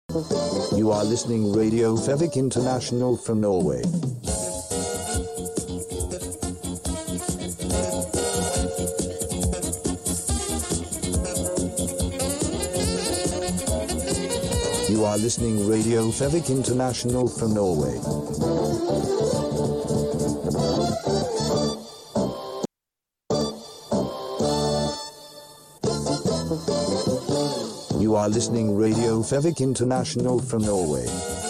You are listening Radio Fevik International from Norway. You are listening Radio Fevik International from Norway. You are listening Radio Fevik International from Norway.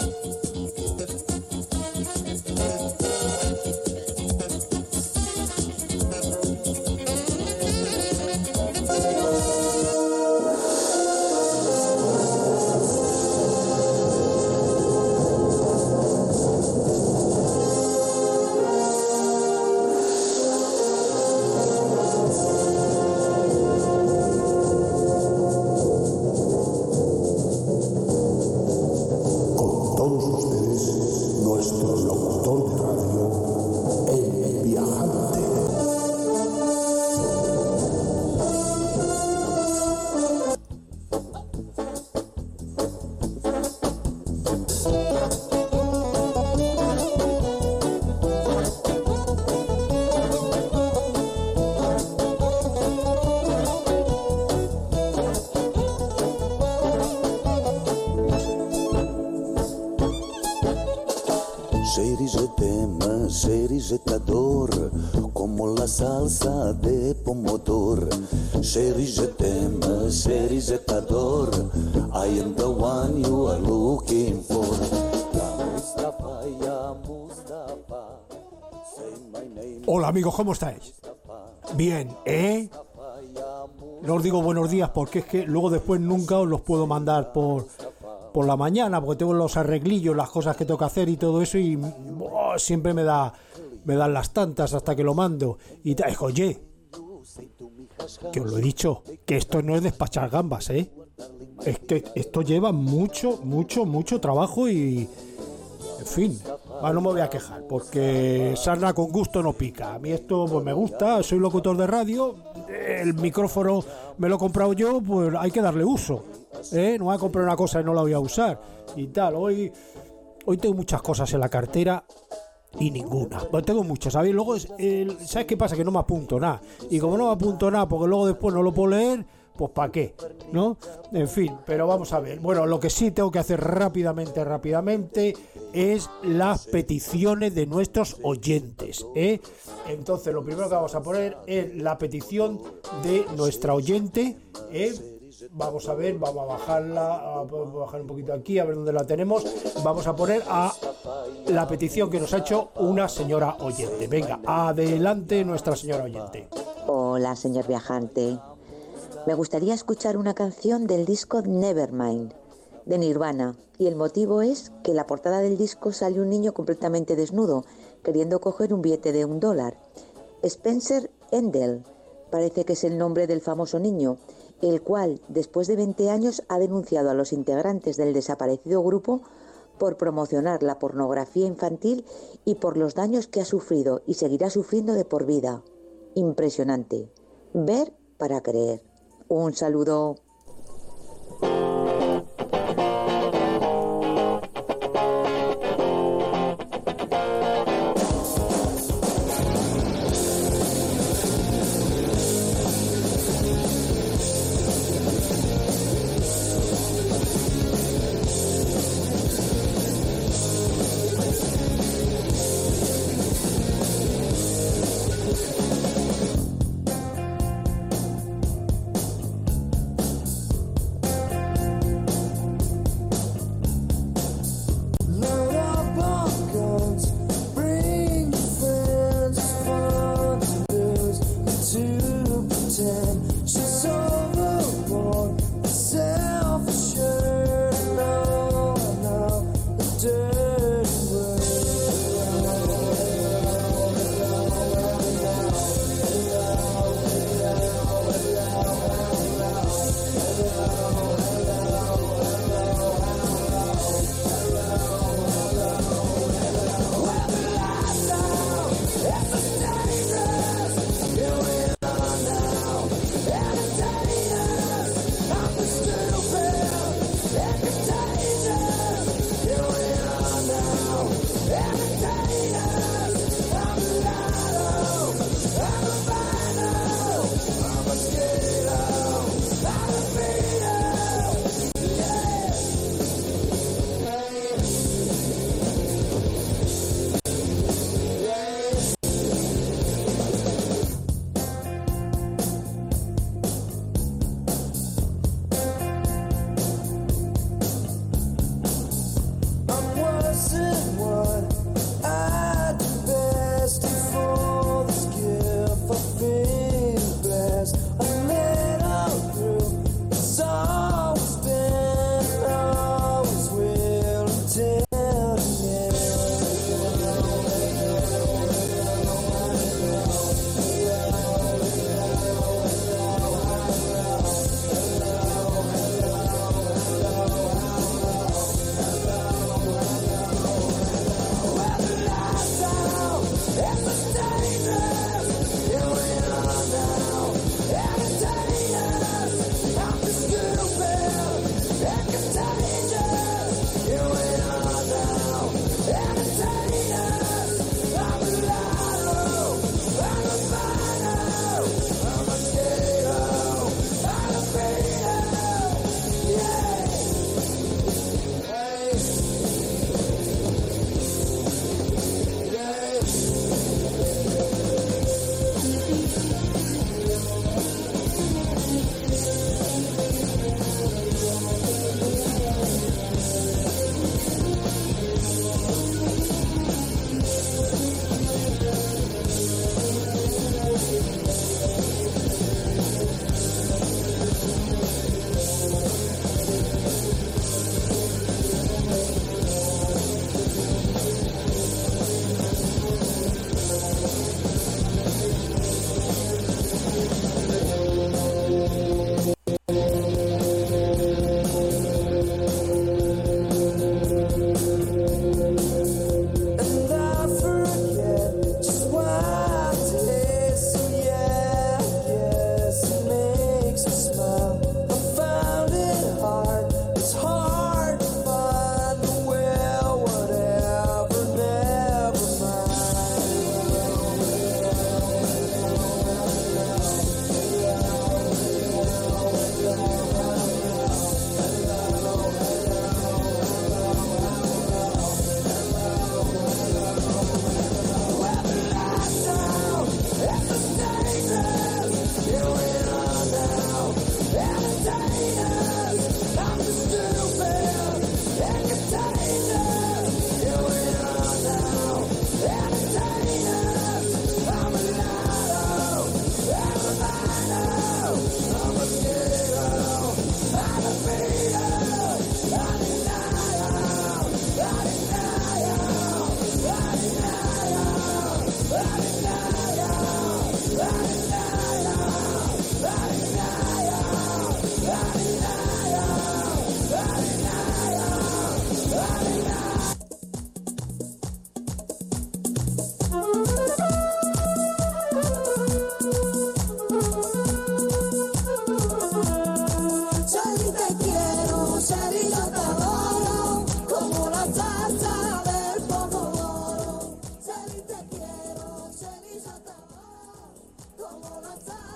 Como la salsa de pomodoro. Sherry, je t'aime, Sherry, je t'adore. I am the one you are looking for. Mustafa, ya Mustafa, say my name. Hola amigos, ¿cómo estáis? Bien, no os digo buenos días porque es que luego después nunca os los puedo mandar por la mañana porque tengo los arreglillos, las cosas que tengo que hacer y todo eso y siempre me dan las tantas hasta que lo mando y oye, que os lo he dicho, que esto no es despachar gambas, es que esto lleva mucho trabajo y en fin, no me voy a quejar porque sarna con gusto no pica. A mí esto pues me gusta, soy locutor de radio, el micrófono me lo he comprado yo, pues hay que darle uso, no voy a comprar una cosa y no la voy a usar y tal. Hoy tengo muchas cosas en la cartera y ninguna, pues tengo muchas, ¿sabéis? Luego ¿sabes qué pasa? Que no me apunto nada y como no me apunto nada porque luego después no lo puedo leer, pues ¿para qué? ¿No? En fin, pero vamos a ver. Bueno, lo que sí tengo que hacer rápidamente es las peticiones de nuestros oyentes, Entonces lo primero que vamos a poner es la petición de nuestra oyente, Vamos a ver, vamos a bajarla, vamos a bajar un poquito aquí, a ver dónde la tenemos. Vamos a poner a la petición que nos ha hecho una señora oyente. Venga, adelante nuestra señora oyente. Hola, señor viajante. Me gustaría escuchar una canción del disco Nevermind, de Nirvana. Y el motivo es que en la portada del disco sale un niño completamente desnudo, queriendo coger un billete de $1. Spencer Endel, parece que es el nombre del famoso niño, el cual, después de 20 años, ha denunciado a los integrantes del desaparecido grupo por promocionar la pornografía infantil y por los daños que ha sufrido y seguirá sufriendo de por vida. Impresionante. Ver para creer. Un saludo.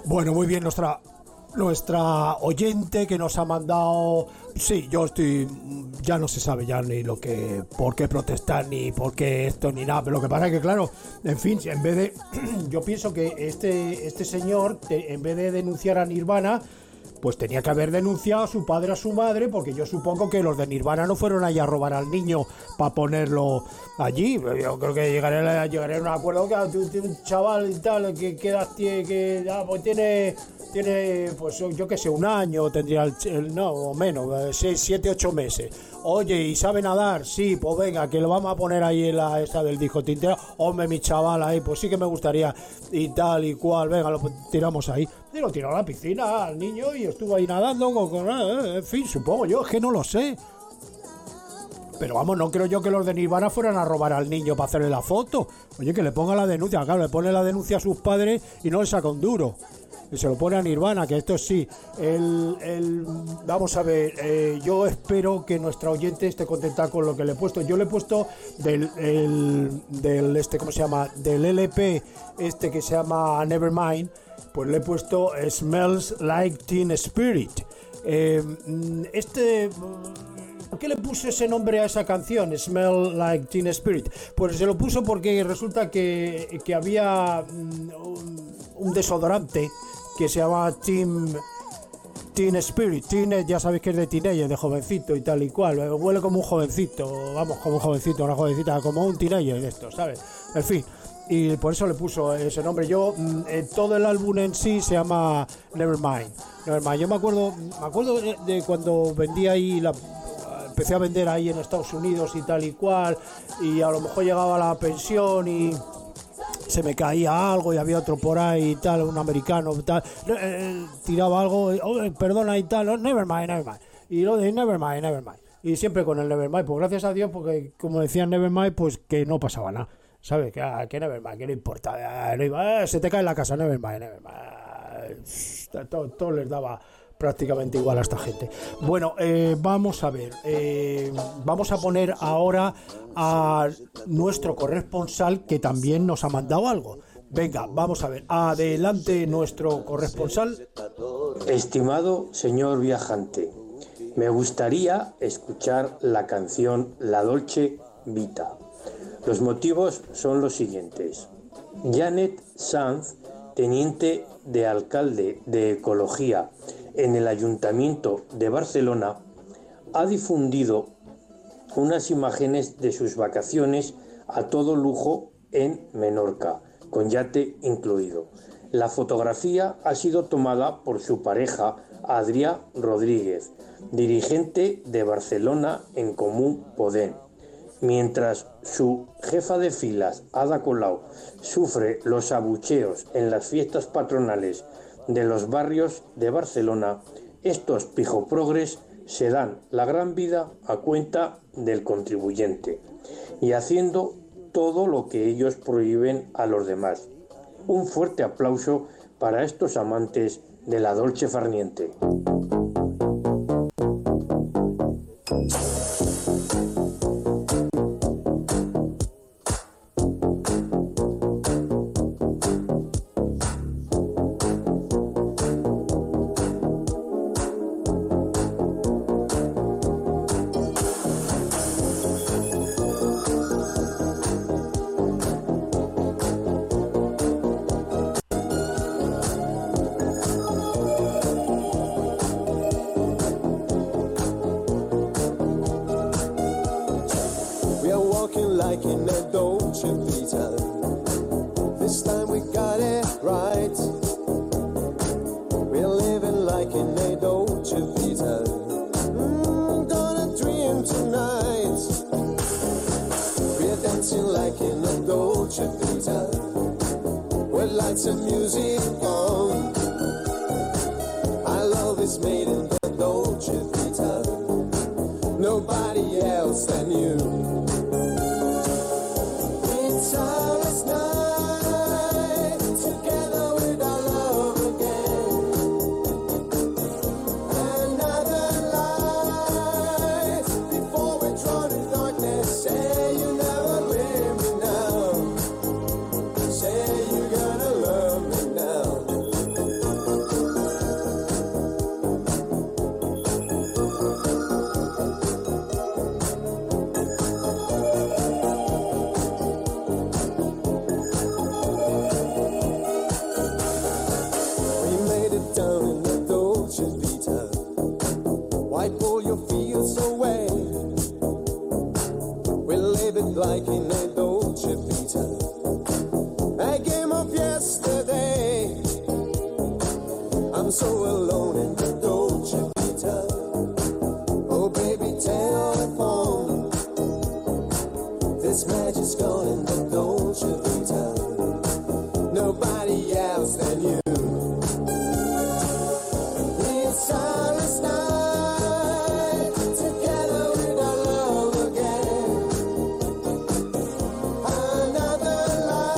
Bueno, muy bien, nuestra oyente que nos ha mandado. Sí, yo estoy, ya no se sabe ya ni lo que, por qué protestar, ni por qué esto, ni nada, pero lo que pasa es que, claro, en fin, en vez de, yo pienso que este señor, en vez de denunciar a Nirvana, pues tenía que haber denunciado a su padre, a su madre, porque yo supongo que los de Nirvana no fueron allá a robar al niño para ponerlo allí. Yo creo que llegaré a un acuerdo que un chaval y tal, que edad tiene, que pues tiene, pues yo qué sé, un año tendría no, o menos, 6, 7, 8 meses. Oye, ¿y sabe nadar? Sí, pues venga, que lo vamos a poner ahí en la esa del disco tintero. Hombre, mi chaval ahí, pues sí que me gustaría y tal y cual, venga, lo tiramos ahí. Y lo tiró a la piscina al niño y estuvo ahí nadando en fin, supongo yo, es que no lo sé. Pero vamos, no creo yo que los de Nirvana fueran a robar al niño para hacerle la foto. Oye, que le ponga la denuncia, claro, le pone la denuncia a sus padres y no le saca un duro. Y se lo pone a Nirvana, que esto sí. Vamos a ver, yo espero que nuestra oyente esté contenta con lo que le he puesto. Yo le he puesto del ¿cómo se llama? Del LP que se llama Nevermind, pues le he puesto Smells Like Teen Spirit. ¿Por qué le puse ese nombre a esa canción, Smell Like Teen Spirit? Pues se lo puso porque resulta que había un desodorante que se llama Teen Spirit. Teen, ya sabéis que es de teenager, de jovencito y tal y cual. Huele como un jovencito, vamos, como un jovencito, una jovencita, como un teenager de estos, ¿sabes? En fin, y por eso le puso ese nombre. Yo, todo el álbum en sí se llama Nevermind. Yo me acuerdo de cuando vendía ahí empecé a vender ahí en Estados Unidos y tal y cual, y a lo mejor llegaba a la pensión y se me caía algo y había otro por ahí y tal, un americano y tal, tiraba algo, perdona y tal, nevermind, y lo de nevermind, y siempre con el nevermind, pues gracias a Dios, porque como decían nevermind, pues que no pasaba nada, ¿sabes? Que nevermind, que no importa, se te cae la casa, nevermind, todo les daba prácticamente igual a esta gente. Bueno, vamos a ver, vamos a poner ahora a nuestro corresponsal, que también nos ha mandado algo. Venga, vamos a ver, adelante nuestro corresponsal. Estimado señor viajante, me gustaría escuchar la canción La Dolce Vita. Los motivos son los siguientes. Janet Sanz, teniente de alcalde de Ecología en el Ayuntamiento de Barcelona, ha difundido unas imágenes de sus vacaciones a todo lujo en Menorca, con yate incluido. La fotografía ha sido tomada por su pareja, Adrià Rodríguez, dirigente de Barcelona en Comú Podem, mientras su jefa de filas, Ada Colau, sufre los abucheos en las fiestas patronales de los barrios de Barcelona. Estos pijoprogres se dan la gran vida a cuenta del contribuyente y haciendo todo lo que ellos prohíben a los demás. Un fuerte aplauso para estos amantes de la dolce farniente. like in a Dolce Vita. I came up yesterday. I'm so alone in the Dolce Vita. Oh baby, telephone. This magic's gone in the Dolce Vita. Nobody else than you. It's silence night. Together with our love again. Another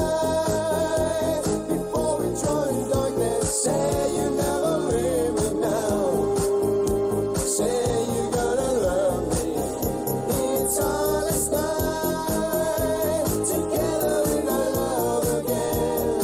life before we join darkness. Say you never leave me now. Say you're gonna love me. It's silence night. Together with our love again.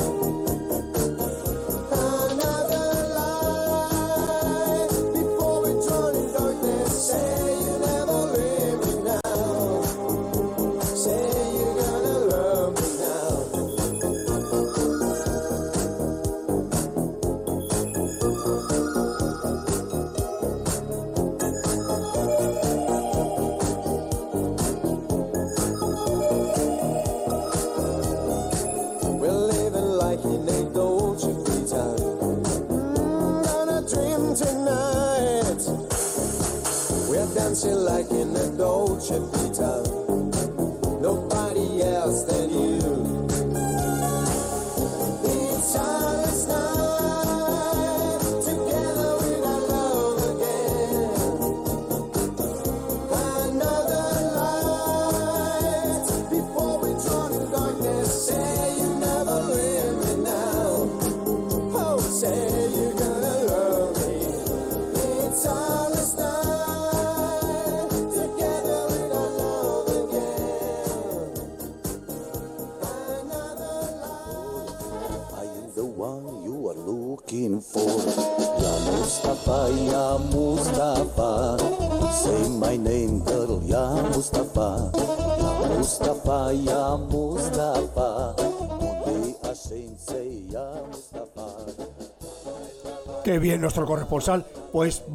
Another life before we join darkness. Say you never leave me now. Say you're gonna love me now. We're living like in a Dolce Vita. Gonna dream tonight. We're dancing like in a Dolce Vita. Nobody else than you. It's silence night. Together with our love again. Another light before we drown in darkness. Say you never leave me now. Oh, say you're gonna love me. It's silence night. Together with our love again. Another light. I am the one you are looking for. Ya Mustafa, Ya Mustafa. Say my name, girl, Ya Mustafa. Ya Mustafa, Ya Mustafa. Don't be ashamed, say Ya Mustafa. Qué bien nuestro corresponsal. Pues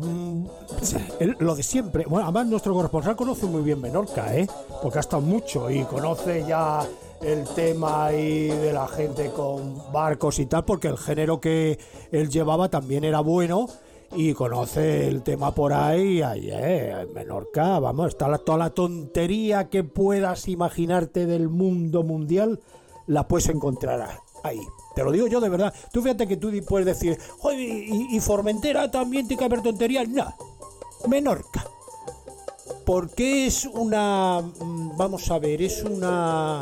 lo de siempre. Bueno, además nuestro corresponsal conoce muy bien Menorca, porque ha estado mucho y conoce ya el tema ahí de la gente con barcos y tal, porque el género que él llevaba también era bueno y conoce el tema por ahí. En Menorca, vamos, está toda la tontería que puedas imaginarte del mundo mundial, la puedes encontrar ahí. Te lo digo yo de verdad. Tú fíjate que tú puedes decir, oye, y Formentera también tiene que haber tonterías. No, Menorca. Porque es una, vamos a ver, es una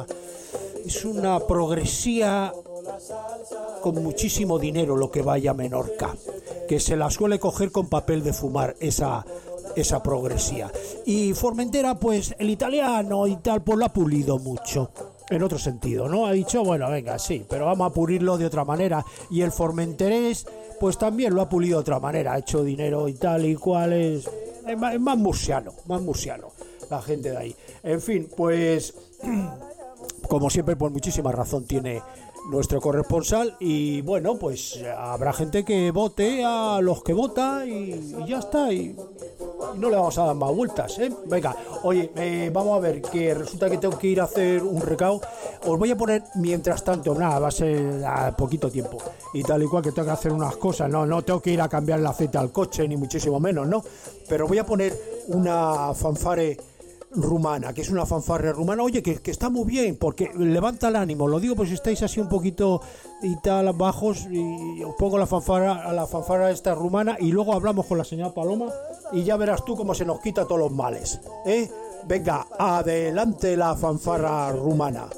progresía con muchísimo dinero lo que vaya a Menorca, que se la suele coger con papel de fumar esa progresía. Y Formentera, pues el italiano y tal, pues lo ha pulido mucho. En otro sentido, ¿no? Ha dicho, bueno, venga, sí, pero vamos a pulirlo de otra manera. Y el formenterés, pues también lo ha pulido de otra manera. Ha hecho dinero y tal y cual. Es más murciano, la gente de ahí. En fin, pues, como siempre, por muchísima razón tiene nuestro corresponsal. Y bueno, pues habrá gente que vote a los que vota y ya está. Y no le vamos a dar más vueltas, ¿eh? Venga, oye, vamos a ver, que resulta que tengo que ir a hacer un recao. Os voy a poner, mientras tanto, nada, va a ser a poquito tiempo y tal y cual, que tengo que hacer unas cosas. No tengo que ir a cambiar el aceite al coche, ni muchísimo menos, ¿no? Pero voy a poner una fanfare rumana, que es una fanfarria rumana, oye, que está muy bien, porque levanta el ánimo. Lo digo pues si estáis así un poquito y tal bajos, y os pongo la fanfarra esta rumana, y luego hablamos con la señora Paloma y ya verás tú cómo se nos quita todos los males, ¿eh? Venga, adelante la fanfarra rumana.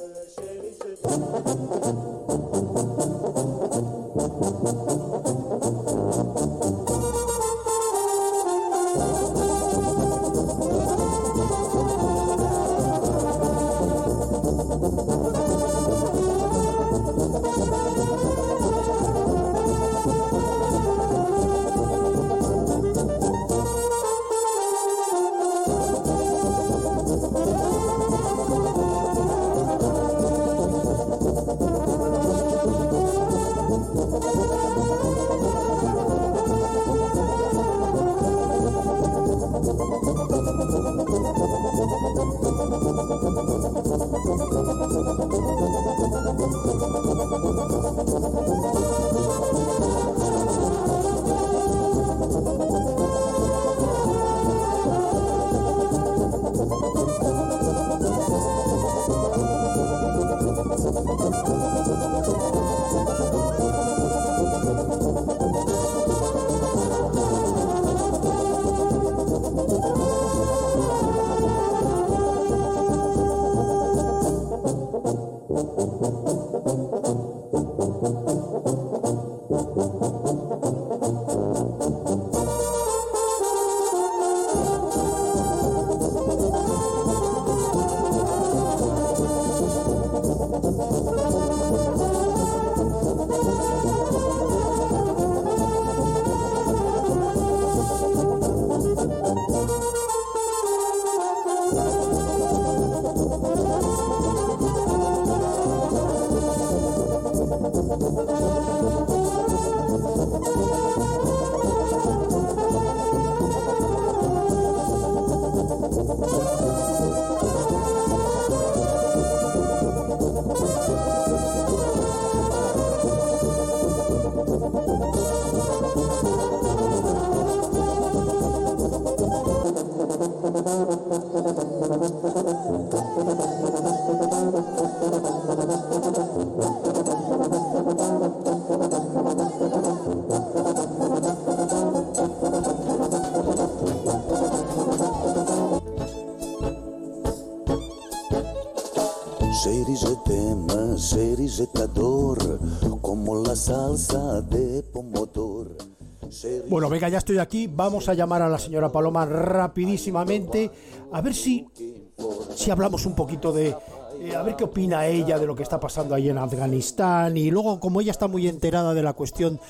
Chérie, je t'aime, chérie, je t'adore, como la salsa de pomodoro. Bueno, venga, ya estoy aquí. Vamos a llamar a la señora Paloma rapidísimamente. A ver si hablamos un poquito de... a ver qué opina ella de lo que está pasando ahí en Afganistán. Y luego, como ella está muy enterada de la cuestión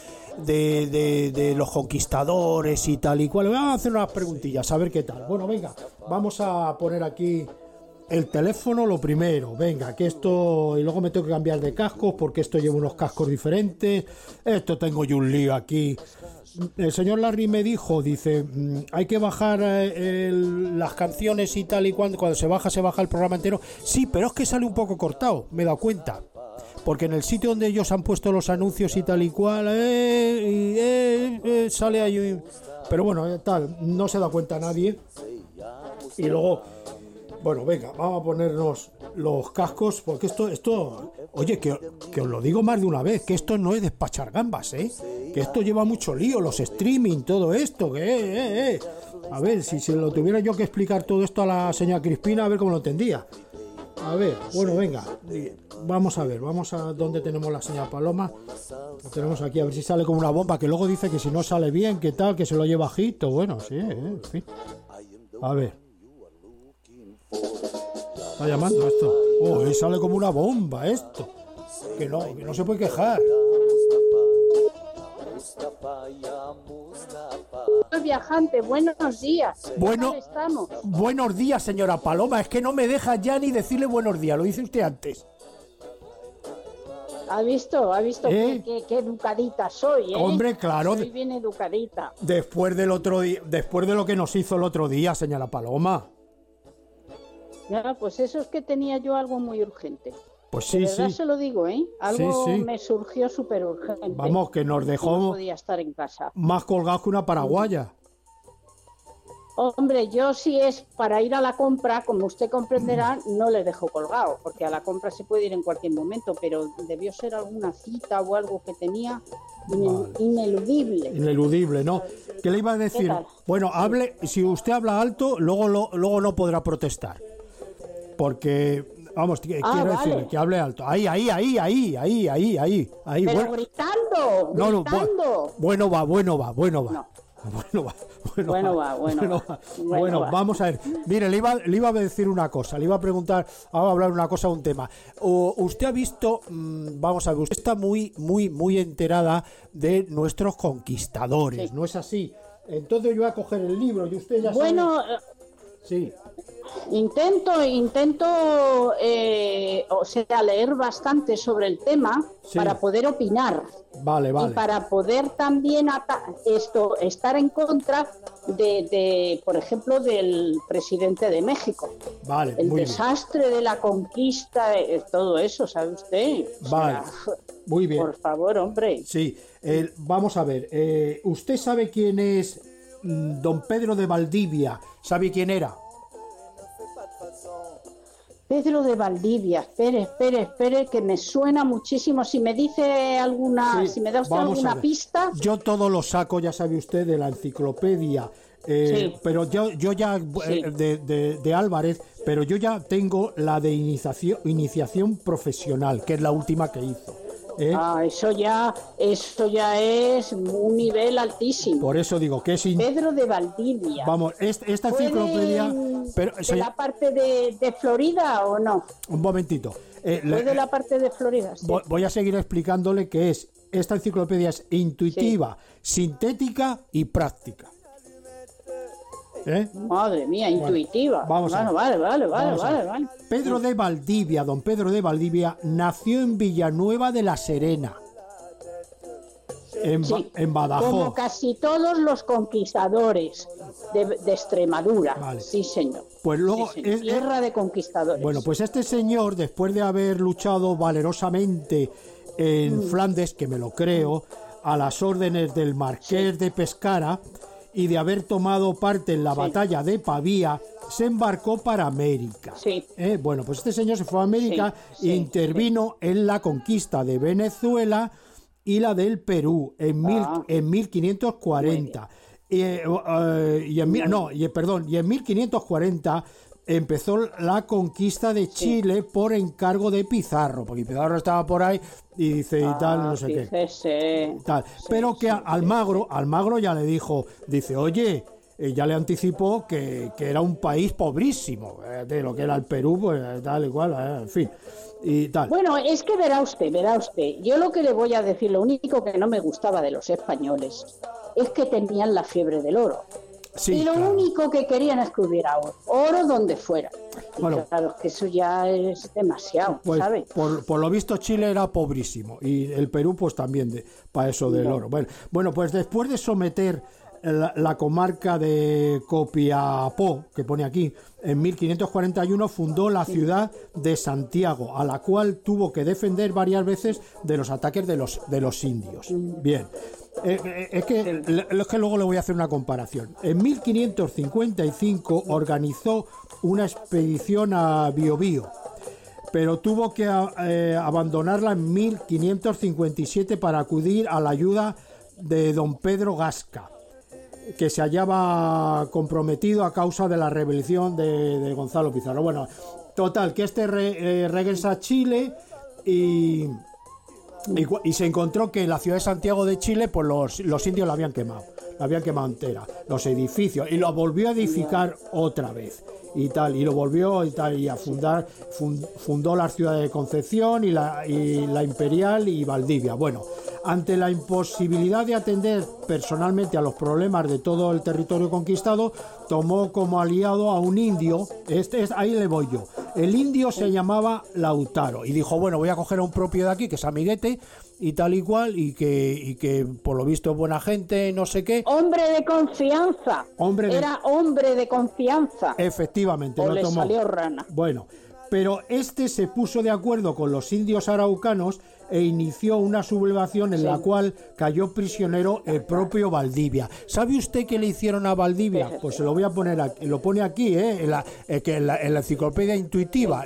de los conquistadores y tal y cual, vamos a hacer unas preguntillas, a ver qué tal. Bueno, venga, vamos a poner aquí el teléfono lo primero. Venga, que esto... Y luego me tengo que cambiar de cascos porque esto lleva unos cascos diferentes. Esto tengo yo un lío aquí. El señor Larry me dijo, dice, hay que bajar las canciones y tal y cuando se baja el programa entero. Sí, pero es que sale un poco cortado, me he dado cuenta. Porque en el sitio donde ellos han puesto los anuncios y tal y cual, sale ahí. Pero bueno, tal, no se da cuenta nadie. Y luego, bueno, venga, vamos a ponernos los cascos, porque esto, oye, que os lo digo más de una vez, que esto no es despachar gambas, que esto lleva mucho lío, los streaming, todo esto, que a ver, si se lo tuviera yo que explicar todo esto a la señora Crispina, a ver cómo lo entendía. A ver, bueno, venga, vamos a ver, vamos a donde tenemos la señora Paloma. Lo tenemos aquí, a ver si sale como una bomba, que luego dice que si no sale bien, que tal, que se lo lleva bajito, bueno, sí, en fin. A ver. Está llamando esto. Oh, y sale como una bomba esto. Que no se puede quejar. Viajante, buenos días. Bueno, ¿Qué tal estamos? Buenos días, señora Paloma. Es que no me deja ya ni decirle buenos días. Lo dice usted antes. ¿Ha visto qué educadita soy, Hombre, claro. Soy bien educadita. Después del otro día, después de lo que nos hizo el otro día, señora Paloma. Ya, pues eso es que tenía yo algo muy urgente. Pues sí, de verdad sí. se lo digo, Algo Sí. me surgió súper urgente. Vamos, que nos dejó No podía estar en casa. más colgados que una paraguaya. Hombre, yo si es para ir a la compra, como usted comprenderá, no le dejo colgado, porque a la compra se puede ir en cualquier momento, pero debió ser alguna cita o algo que tenía ineludible. Ineludible, ¿no? ¿Qué le iba a decir? ¿Qué tal? Bueno, hable, si usted habla alto, luego no podrá protestar. Porque, vamos, quiero vale. decirle que hable alto. Ahí. Pero gritando, No, gritando. bueno va. No. Bueno va. Vamos a ver. Mire, le iba a decir una cosa, le iba a preguntar, vamos a hablar una cosa, un tema. Usted ha visto, vamos a ver, usted está muy enterada de nuestros conquistadores, Sí. ¿no es así? Entonces yo voy a coger el libro y usted ya Bueno, sabe. Sí. intento, leer bastante sobre el tema Sí. para poder opinar. Vale. Y para poder también estar en contra de, por ejemplo, del presidente de México. Vale, El muy bien. desastre de la conquista, todo eso, ¿sabe usted? O Vale, sea, muy bien. por favor, hombre. Sí, vamos a ver. ¿Usted sabe quién es don Pedro de Valdivia? ¿Sabe quién era? Pedro de Valdivia, espere, que me suena muchísimo. Si me dice Sí, si me da usted vamos a alguna ver. pista. Yo todo lo saco, ya sabe usted, de la enciclopedia Sí. Pero yo ya, Sí. de Álvarez, pero yo ya tengo la de iniciación profesional, que es la última que hizo. Eso ya es un nivel altísimo. Por eso digo que es... Pedro de Valdivia. Vamos, esta ¿Fue enciclopedia... de la parte de Florida o no? Un momentito. ¿Fue de la parte de Florida? Sí. Voy a seguir explicándole que es... Esta enciclopedia es intuitiva, sintética y práctica. Madre mía, intuitiva. Vamos a ver. Vale. Pedro de Valdivia, don Pedro de Valdivia, nació en Villanueva de la Serena, en Badajoz. Como casi todos los conquistadores de Extremadura. Vale. Sí, señor. Pues luego Sí, señor. Tierra de conquistadores. Bueno, pues este señor, después de haber luchado valerosamente en Flandes, que me lo creo, a las órdenes del Marqués de Pescara, y de haber tomado parte en la batalla de Pavía, se embarcó para América. Sí. Bueno, pues este señor se fue a América e intervino en la conquista de Venezuela y la del Perú en 1540. Y en 1540 empezó la conquista de Chile por encargo de Pizarro, porque Pizarro estaba por ahí y dice y tal, no sé qué. Tal. Pero que Almagro ya le dijo, dice, oye, ya le anticipó que era un país pobrísimo, de lo que era el Perú, pues tal igual, en fin. Y tal. Bueno, es que verá usted, yo lo que le voy a decir, lo único que no me gustaba de los españoles es que tenían la fiebre del oro. Sí, y lo único que querían es que hubiera oro donde fuera. Y bueno, claro, que eso ya es demasiado, pues, ¿sabes? Por lo visto Chile era pobrísimo y el Perú pues también para eso del oro. Bueno, pues después de someter la comarca de Copiapó, que pone aquí, en 1541 fundó la ciudad de Santiago, a la cual tuvo que defender varias veces de los ataques de los indios. Bien. Es que luego le voy a hacer una comparación. En 1555 organizó una expedición a Biobío, pero tuvo que abandonarla en 1557 para acudir a la ayuda de don Pedro Gasca, que se hallaba comprometido a causa de la rebelión de Gonzalo Pizarro. Bueno, total, que regresa a Chile y se encontró que en la ciudad de Santiago de Chile pues los indios la habían quemado entera, los edificios, y lo volvió a edificar otra vez y tal, y lo volvió y tal, y a fundó las ciudades de Concepción y la Imperial y Valdivia. Bueno, ante la imposibilidad de atender personalmente a los problemas de todo el territorio conquistado, tomó como aliado a un indio. Ahí le voy yo. El indio se llamaba Lautaro y dijo, bueno, voy a coger a un propio de aquí que es amiguete y tal y cual, y que por lo visto es buena gente, no sé qué. Hombre de confianza. Era hombre de confianza. Efectivamente, o lo le tomó. Salió rana. Bueno, pero se puso de acuerdo con los indios araucanos e inició una sublevación en la cual cayó prisionero el propio Valdivia. ¿Sabe usted qué le hicieron a Valdivia? Pues se lo voy a poner aquí, lo pone aquí, en la enciclopedia intuitiva,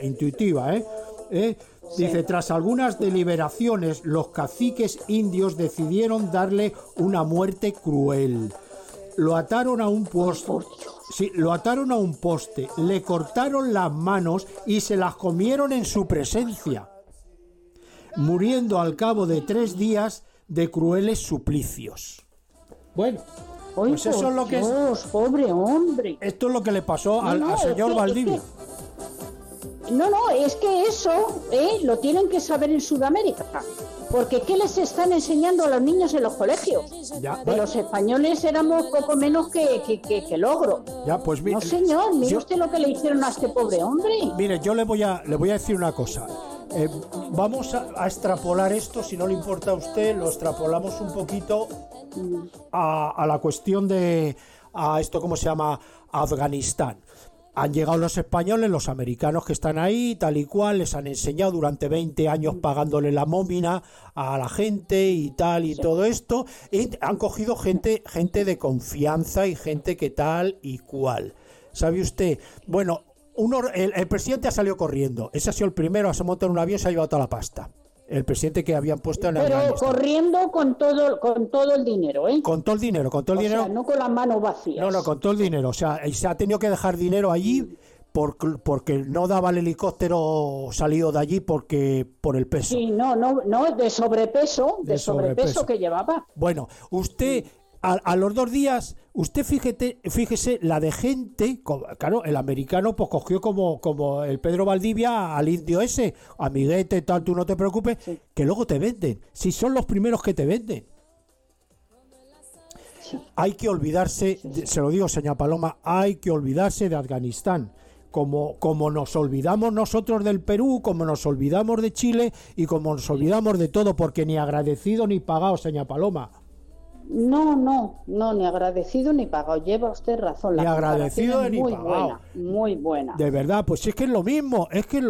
Dice, tras algunas deliberaciones, los caciques indios decidieron darle una muerte cruel. Lo ataron a un poste. Sí, lo ataron a un poste, le cortaron las manos y se las comieron en su presencia, muriendo al cabo de 3 días de crueles suplicios. Bueno, pues eso es lo que Dios, pobre hombre. Esto es lo que le pasó al señor Valdivia. No, es que eso lo tienen que saber en Sudamérica. Porque ¿qué les están enseñando a los niños en los colegios? Los españoles éramos poco menos que logro. Pues no, señor, mire usted lo que le hicieron a este pobre hombre. Mire, yo le voy a decir una cosa. Vamos a extrapolar esto, si no le importa a usted, lo extrapolamos un poquito a la cuestión a esto, ¿cómo se llama? Afganistán. Han llegado los españoles, los americanos que están ahí, tal y cual, les han enseñado durante 20 años pagándole la nómina a la gente y tal y todo esto, y han cogido gente de confianza y gente que tal y cual. ¿Sabe usted? Bueno, el presidente ha salido corriendo, ese ha sido el primero, se ha montado en un avión y se ha llevado toda la pasta. el presidente que habían puesto en Pero Afganistán. corriendo con todo el dinero, ¿eh? Con todo el dinero, O sea, no con las manos vacías. No, con todo el dinero. O sea, y se ha tenido que dejar dinero allí porque no daba el helicóptero salido de allí por el peso. Sí, no, de sobrepeso que llevaba. Bueno, usted a los 2 días, usted fíjese la de gente, claro, el americano pues cogió como el Pedro Valdivia al indio ese, amiguete, tal, tú no te preocupes, que luego te venden. Si son los primeros que te venden. Hay que olvidarse, se lo digo, señora Paloma, hay que olvidarse de Afganistán. Como nos olvidamos nosotros del Perú, como nos olvidamos de Chile y como nos olvidamos de todo, porque ni agradecido ni pagado, señora Paloma. No, ni agradecido ni pagado. Lleva usted razón. Ni La agradecido comparación es ni muy pagado. buena, muy buena. De verdad, pues es que es lo mismo.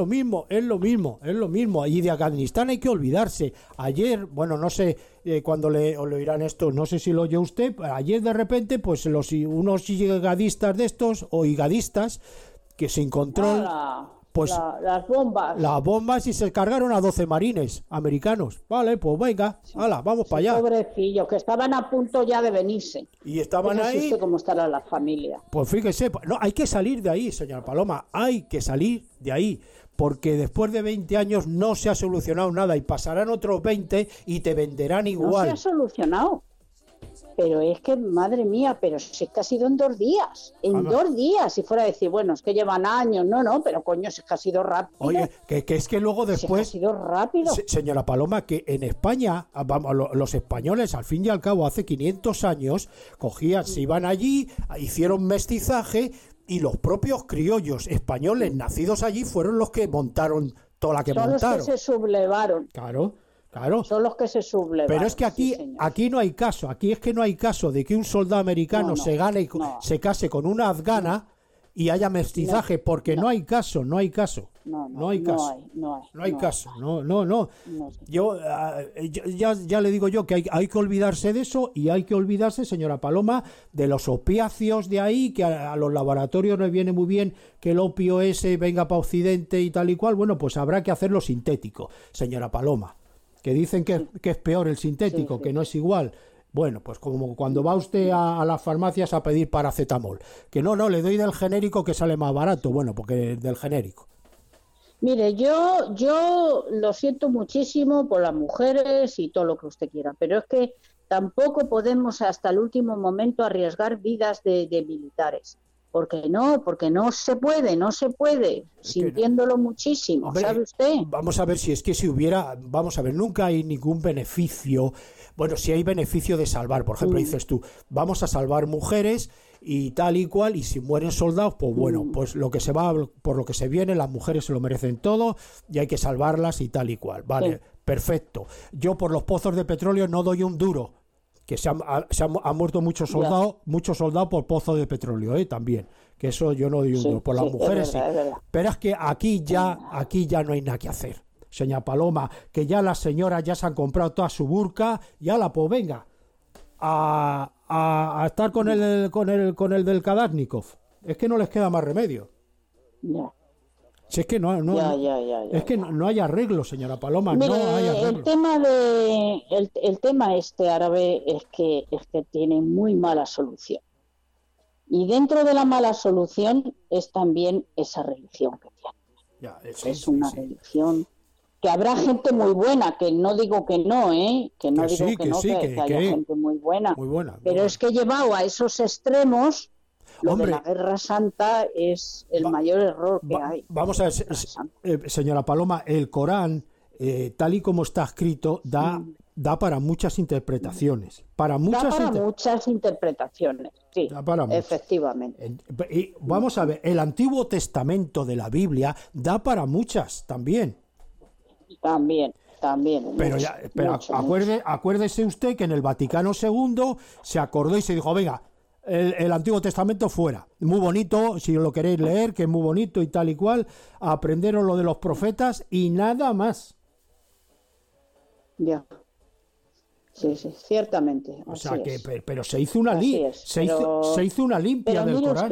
Y de Afganistán hay que olvidarse. Ayer, bueno, no sé cuándo lo oirán esto, no sé si lo oyó usted, ayer de repente, pues unos yigadistas de estos, o higadistas, que sin control, pues las bombas. Y se cargaron a 12 marines americanos. Vale, pues venga, hala, vamos para allá. Pobrecillos, que estaban a punto ya de venirse. Y estaban Fíjese ahí. usted cómo estará la familia. Pues fíjese, no, hay que salir de ahí, señora Paloma, hay que salir de ahí, porque después de 20 años no se ha solucionado nada y pasarán otros 20 y te venderán igual. No se ha solucionado. Pero es que, madre mía, pero si es que ha sido en 2 días. En 2 días, si fuera a decir, bueno, es que llevan años. No, pero coño, si es que ha sido rápido. Oye, que es que luego después... Si es que ha sido rápido. Señora Paloma, que en España, vamos, los españoles, al fin y al cabo, hace 500 años, se iban allí, hicieron mestizaje, y los propios criollos españoles nacidos allí fueron los que montaron toda la que montaron. Son los que se sublevaron. Claro. Son los que se sublevaron. Pero es que aquí no hay caso. Aquí es que no hay caso de que un soldado americano se case con una afgana y haya mestizaje, porque no hay caso. No hay caso. Yo ya le digo yo que hay que olvidarse de eso, y hay que olvidarse, señora Paloma, de los opiáceos de ahí, que a los laboratorios les viene muy bien que el opio ese venga para Occidente y tal y cual. Bueno, pues habrá que hacerlo sintético, señora Paloma. Que dicen que es peor el sintético, que no es igual. Bueno, pues como cuando va usted a las farmacias a pedir paracetamol. Que no, le doy del genérico que sale más barato. Bueno, porque del genérico. Mire, yo lo siento muchísimo por las mujeres y todo lo que usted quiera, pero es que tampoco podemos hasta el último momento arriesgar vidas de militares. Porque no se puede, sintiéndolo muchísimo, hombre, ¿sabe usted? Vamos a ver, nunca hay ningún beneficio. Bueno, si hay beneficio de salvar, por ejemplo, dices tú, vamos a salvar mujeres y tal y cual, y si mueren soldados, pues bueno, pues lo que se va, por lo que se viene, las mujeres se lo merecen todo y hay que salvarlas y tal y cual, vale, perfecto. Yo por los pozos de petróleo no doy un duro. Que se han muerto muchos soldados por pozos de petróleo, también, que eso yo no digo, por las mujeres es verdad. Pero es que aquí ya no hay nada que hacer, señora Paloma, que ya las señoras ya se han comprado toda su burka, ya pues venga a estar con el del Kalashnikov, es que no les queda más remedio. Ya. Si es que es que no hay arreglo, señora Paloma. Mire, no hay arreglo. el tema este árabe es que tiene muy mala solución. Y dentro de la mala solución es también esa religión que tiene. Es una religión que habrá gente muy buena, que no digo que no, que haya gente muy buena. Pero es que llevado a esos extremos, lo de la Guerra Santa es el mayor error que hay. Vamos a ver, señora Paloma, el Corán, tal y como está escrito, da para muchas interpretaciones. Muchas interpretaciones, sí, efectivamente. Y vamos a ver, el Antiguo Testamento de la Biblia da para muchas también. También. Pero acuérdese usted que en el Vaticano II se acordó y se dijo, venga, el Antiguo Testamento fuera. Muy bonito, si lo queréis leer, que es muy bonito y tal y cual, aprenderos lo de los profetas y nada más. Ya. Sí, ciertamente. O sea que, pero se hizo una se hizo una limpia del Corán.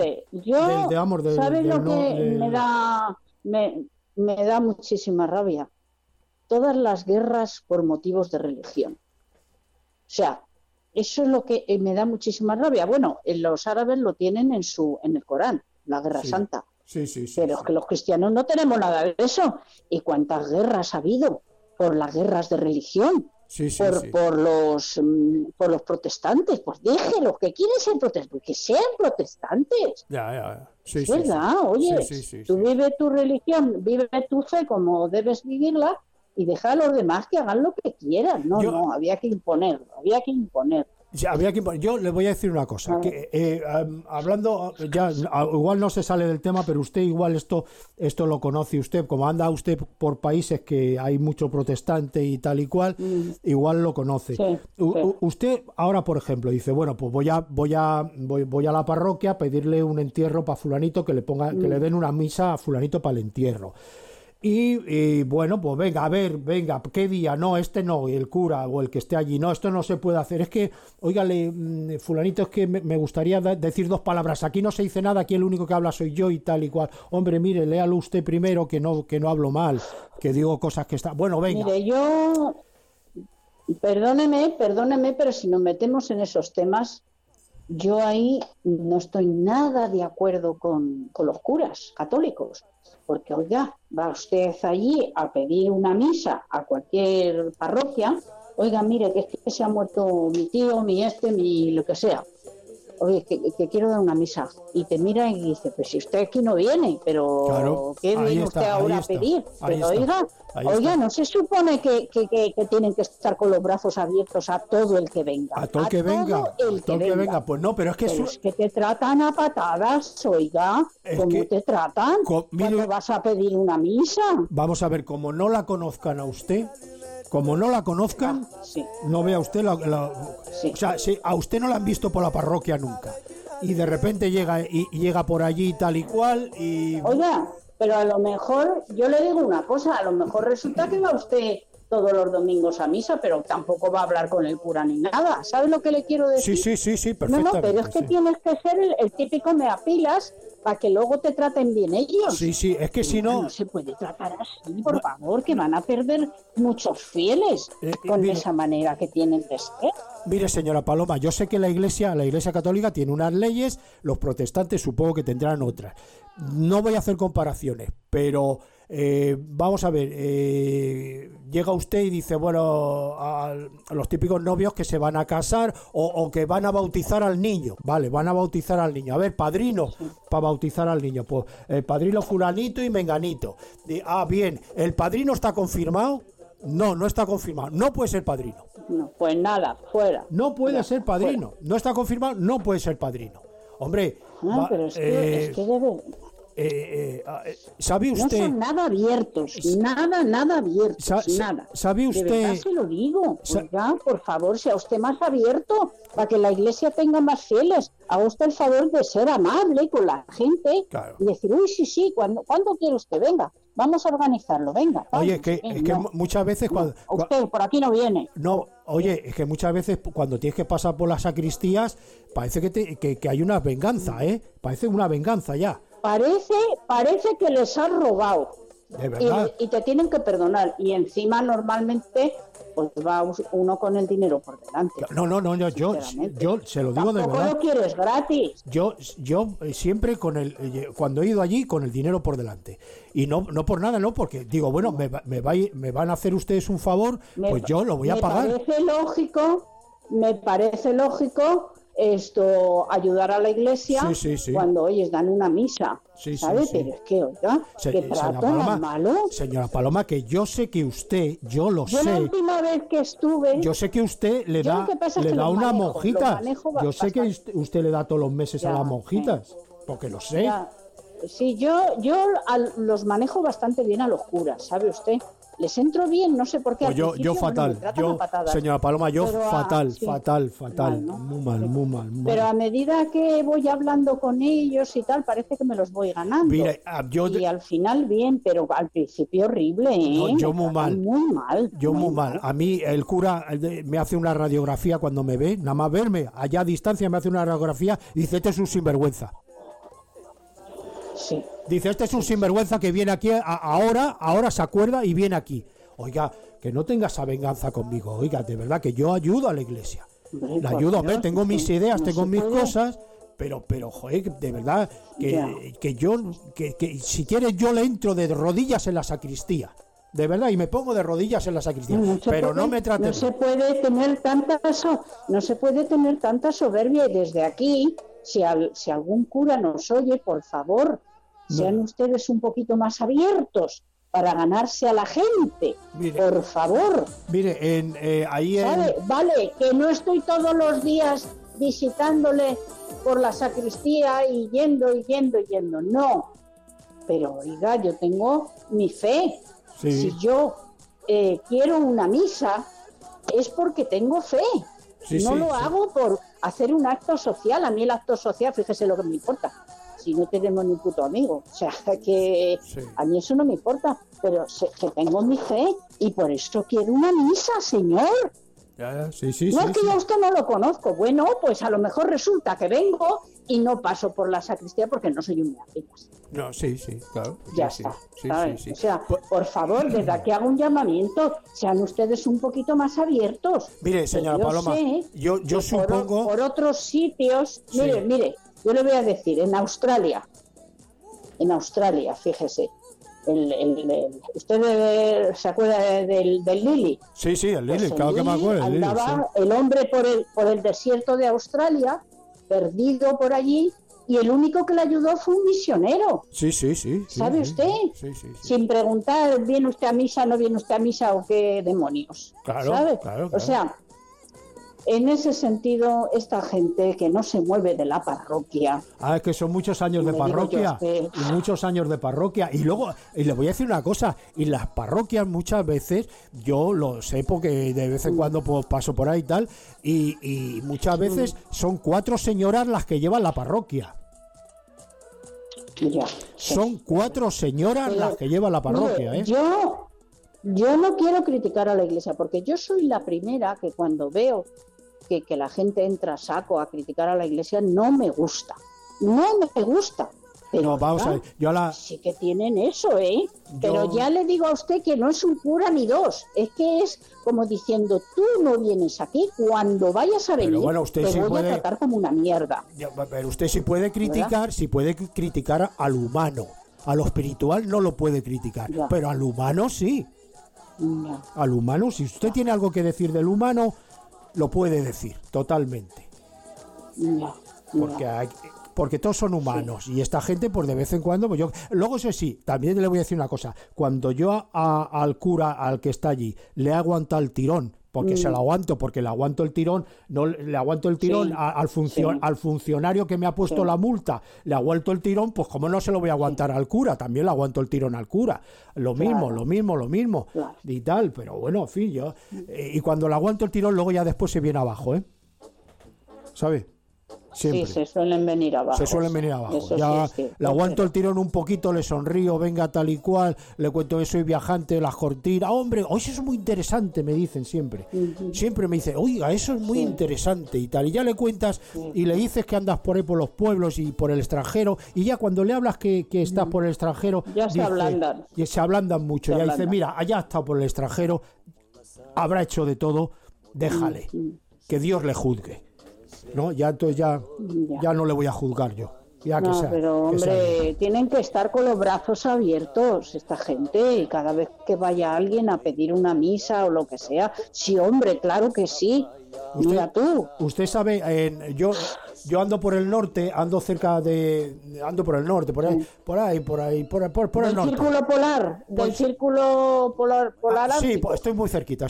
¿Sabe lo que me da muchísima rabia? todas las guerras por motivos de religión. O sea, eso es lo que me da muchísima rabia. Bueno, los árabes lo tienen en el Corán, la Guerra Santa. Sí. Pero es que los cristianos no tenemos nada de eso. ¿Y cuántas guerras ha habido por las guerras de religión? Por los protestantes. Pues déjelos, que quieren ser protestantes, que sean protestantes. Ya. Es verdad, oye, tú vive tu religión, vive tu fe como debes vivirla y deja a los demás que hagan lo que quieran. No, había que imponer. Yo le voy a decir una cosa, que hablando, ya igual no se sale del tema, pero usted igual esto lo conoce usted, como anda usted por países que hay mucho protestante y tal y cual, igual lo conoce. Usted ahora, por ejemplo, dice, bueno, pues voy a la parroquia a pedirle un entierro para fulanito, que le den una misa a fulanito para el entierro. Y bueno, pues venga, ¿qué día? No, no, el cura o el que esté allí, no, esto no se puede hacer. Es que, óigale, fulanito, es que me gustaría decir 2 palabras. Aquí no se dice nada, aquí el único que habla soy yo y tal y cual. Hombre, mire, léalo usted primero, que no hablo mal, que digo cosas que están... Bueno, venga. Mire, yo... Perdóneme, pero si nos metemos en esos temas, yo ahí no estoy nada de acuerdo con los curas católicos. Porque, oiga, va usted allí a pedir una misa a cualquier parroquia, oiga, mire, que es que se ha muerto mi tío, mi lo que sea. Oye, que quiero dar una misa. Y te mira y dice, pues si usted aquí no viene, pero claro, ¿qué viene usted ahora a pedir? Pero oiga, no se supone que tienen que estar con los brazos abiertos a todo el que venga. A todo el que venga. Pues no, pero es que... Es que te tratan a patadas, oiga. ¿Cómo te tratan? ¿Cuándo vas a pedir una misa? Vamos a ver, como no la conozcan a usted... Como no la conozcan, no vea usted o sea, si a usted no la han visto por la parroquia nunca y de repente llega por allí tal y cual y... Oiga, pero a lo mejor, yo le digo una cosa, a lo mejor resulta que va usted todos los domingos a misa, pero tampoco va a hablar con el cura ni nada. ¿Sabes lo que le quiero decir? Sí, perfectamente. No, pero es que tienes que ser el típico meapilas para que luego te traten bien ellos. Sí, es que si no... No se puede tratar así, por favor, que van a perder muchos fieles con esa manera que tienen de ser. Mire, señora Paloma, yo sé que la Iglesia Católica tiene unas leyes, los protestantes supongo que tendrán otras. No voy a hacer comparaciones, pero... vamos a ver, llega usted y dice, bueno, a los típicos novios que se van a casar o que van a bautizar al niño, vale, van a bautizar al niño, a ver, padrino para bautizar al niño, pues el padrino fulanito y menganito, bien, ¿el padrino está confirmado? No está confirmado, no puede ser padrino. No, pues nada, fuera. No puede ser padrino, no está confirmado, no puede ser padrino. Hombre, pero es que debe... ¿sabe usted? No son nada abiertos, nada abiertos, nada. ¿Sabe usted? De verdad se lo digo. Oiga, por favor, sea usted más abierto para que la Iglesia tenga más fieles. Haga usted el favor de ser amable con la gente y decir, uy, sí, ¿cuándo quiere usted? Venga, vamos a organizarlo, venga. Oye, es que muchas veces cuando... Usted por aquí no viene. No, oye, es que muchas veces cuando tienes que pasar por las sacristías, parece que hay una venganza, ¿eh? Parece una venganza ya. Parece que les has robado. De verdad. Y te tienen que perdonar. Y encima normalmente pues va uno con el dinero por delante. No, yo se lo digo de verdad. ¿Cómo lo quieres gratis? Yo siempre cuando he ido allí con el dinero por delante. Y no por nada, no, porque digo, bueno, me van a hacer ustedes un favor, pues yo lo voy a pagar. Me parece lógico ayudar a la Iglesia cuando dan una misa, ¿sabes? Pero es que, oiga, que trato tan malo. Señora Paloma, que yo sé que usted, yo sé. La última vez que estuve... Yo sé que usted le da una monjita. Yo sé que usted le da todos los meses a las monjitas, porque lo sé. Sí, yo los manejo bastante bien a los curas, ¿sabe usted? Les entro bien, no sé por qué. Pues yo fatal, señora Paloma, fatal, ¿no? Muy mal. Pero a medida que voy hablando con ellos y tal, parece que me los voy ganando. Mire, y al final bien, pero al principio horrible, ¿eh? No, yo muy mal. Muy mal. A mí el cura me hace una radiografía cuando me ve, nada más verme, allá a distancia me hace una radiografía y dice, este es un sinvergüenza. Sí. Dice, este es un sinvergüenza que viene aquí ahora se acuerda y viene aquí. oiga, que no tenga esa venganza conmigo, oiga, de verdad que yo ayudo a la iglesia. Hombre, La por ayudo, Dios, tengo mis ideas, no tengo se mis puede. cosas, pero, joder, de verdad, Ya. que si quieres yo le entro de rodillas en la sacristía. De verdad, y me pongo de rodillas en la sacristía. No se Pero puede- no me trates no se puede tener tanta soberbia, y desde aquí, si algún cura nos oye, por favor, sean ustedes un poquito más abiertos para ganarse a la gente. Mire. Por favor. Mire, ahí en... ¿Sabe? Vale, que no estoy todos los días visitándole por la sacristía y yendo. No. Pero oiga, yo tengo mi fe. Sí. Si yo quiero una misa, es porque tengo fe. Sí, No sí, lo sí. hago por hacer un acto social. A mí el acto social, fíjese lo que me importa. Si no tenemos ni puto amigo. O sea, que Sí. a mí eso no me importa. Pero que tengo mi fe y por eso quiero una misa, señor. Sí. No es que yo a usted no lo conozco. Bueno, pues a lo mejor resulta que vengo y no paso por la sacristía porque no soy un apenas. No, sí, claro. Ya sí, está. sí, ¿sabes? sí. O sea, Pues- por favor, desde aquí hago un llamamiento. Sean ustedes un poquito más abiertos. Mire, señora Que yo Paloma, sé yo que supongo... por otros sitios, Sí. mire, yo le voy a decir, en Australia, fíjese, ¿usted se acuerda del Lili? Sí, el Pues Lili, el claro que me Lili acuerdo. El Lili, andaba el hombre por el desierto de Australia, perdido por allí, y el único que le ayudó fue un misionero. sí. ¿Sabe sí, usted? Sí. Sin preguntar, ¿viene usted a misa, no viene usted a misa o qué demonios? Claro, ¿sabe? claro. O sea, en ese sentido, esta gente que no se mueve de la parroquia, Es que son muchos años de Le digo yo parroquia. a usted. Y muchos años de parroquia. Y luego, y le voy a decir una cosa, y las parroquias muchas veces, yo lo sé porque de vez en cuando pues, paso por ahí y tal, y muchas veces son 4 señoras las que llevan la parroquia. ya. Son 4 señoras Pero, las que llevan la parroquia, mire, ¿eh? Yo no quiero criticar a la iglesia, porque yo soy la primera que cuando veo que la gente entra a saco a criticar a la iglesia, no me gusta. No me gusta. Pero No, vamos a ver, yo la... sí que tienen eso, ¿eh? Pero ya le digo a usted que no es un cura ni dos. Es que es como diciendo, tú no vienes aquí, cuando vayas a venir, bueno, usted te sí voy puede- a tratar como una mierda. Pero usted sí puede criticar al humano. A lo espiritual no lo puede criticar, Ya. pero al humano sí. Ya. Al humano, si usted tiene algo que decir del humano, lo puede decir totalmente. Ya. Porque todos son humanos y esta gente, pues de vez en cuando, pues yo. Luego, eso sí, también le voy a decir una cosa. Cuando yo al cura, al que está allí, le aguantado el tirón, porque se lo aguanto, porque le aguanto el tirón, no le aguanto el tirón Sí, al funcionario que me ha puesto la multa, le aguanto el tirón, pues como no se lo voy a aguantar al cura, también le aguanto el tirón al cura. Lo mismo. Claro. Y tal, pero bueno, en fin, yo. Y cuando le aguanto el tirón, luego ya después se viene abajo, ¿eh? ¿Sabe? Siempre. Sí, se suelen venir abajo. Se suelen venir abajo. Eso Ya sí es cierto, le aguanto el tirón un poquito, le sonrío, venga tal y cual, le cuento que soy viajante, las cortinas. Hombre, hoy eso es muy interesante, me dicen siempre. Siempre me dicen, oiga, eso es muy interesante y tal. Y ya le cuentas y le dices que andas por ahí por los pueblos y por el extranjero. Y ya cuando le hablas que estás por el extranjero, Ya se ablandan. Y se ablandan mucho. Se Ya dice, ablandan. mira, allá ha estado por el extranjero, habrá hecho de todo, déjale, que Dios le juzgue. ¿No? Ya entonces ya no le voy a juzgar yo. Ya que No, sea, pero que sea. hombre, tienen que estar con los brazos abiertos esta gente, y cada vez que vaya alguien a pedir una misa o lo que sea, sí, hombre, claro que sí. Mira tú. Usted sabe, yo ando por el norte, ando por el norte, por ahí, por el Del norte. círculo polar, del círculo polar Sí, ártico. estoy muy cerquita.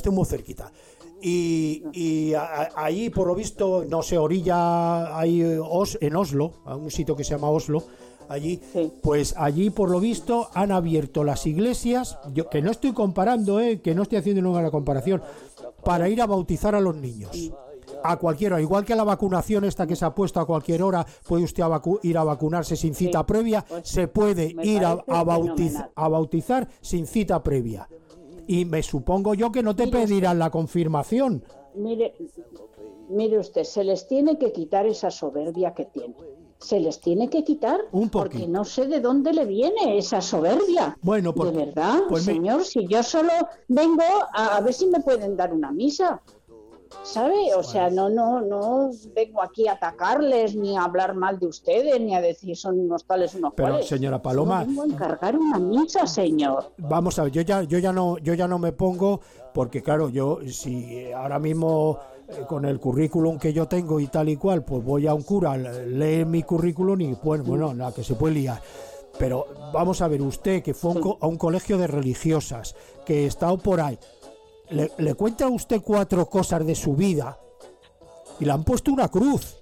Y ahí, por lo visto, no sé, orilla, ahí en Oslo, a un sitio que se llama Oslo, allí, Sí. pues allí, por lo visto, han abierto las iglesias, yo que no estoy comparando, que no estoy haciendo ninguna comparación, para ir a bautizar a los niños. A cualquier hora, igual que la vacunación esta que se ha puesto a cualquier hora, puede usted ir a vacunarse sin cita previa, Pues se puede me ir parece fenomenal. a bautizar sin cita previa. Y me supongo yo que no te pedirán la confirmación. Mire usted, se les tiene que quitar esa soberbia que tienen. se les tiene que quitar, Un porque poquito. no sé de dónde le viene esa soberbia. Bueno, De verdad, pues señor, si yo solo vengo a ver si me pueden dar una misa, ¿sabe? O sea, no vengo aquí a atacarles, ni a hablar mal de ustedes, ni a decir son unos tales, unos Pero, cuales. señora Paloma, Yo vengo a encargar una misa, señor. vamos a ver, yo ya no me pongo, porque claro, yo si ahora mismo con el currículum que yo tengo y tal y cual, pues voy a un cura, lee mi currículum y bueno, nada, que se puede liar. Pero vamos a ver, usted que fue a un colegio de religiosas, que está por ahí, le cuenta a usted 4 cosas de su vida y le han puesto una cruz.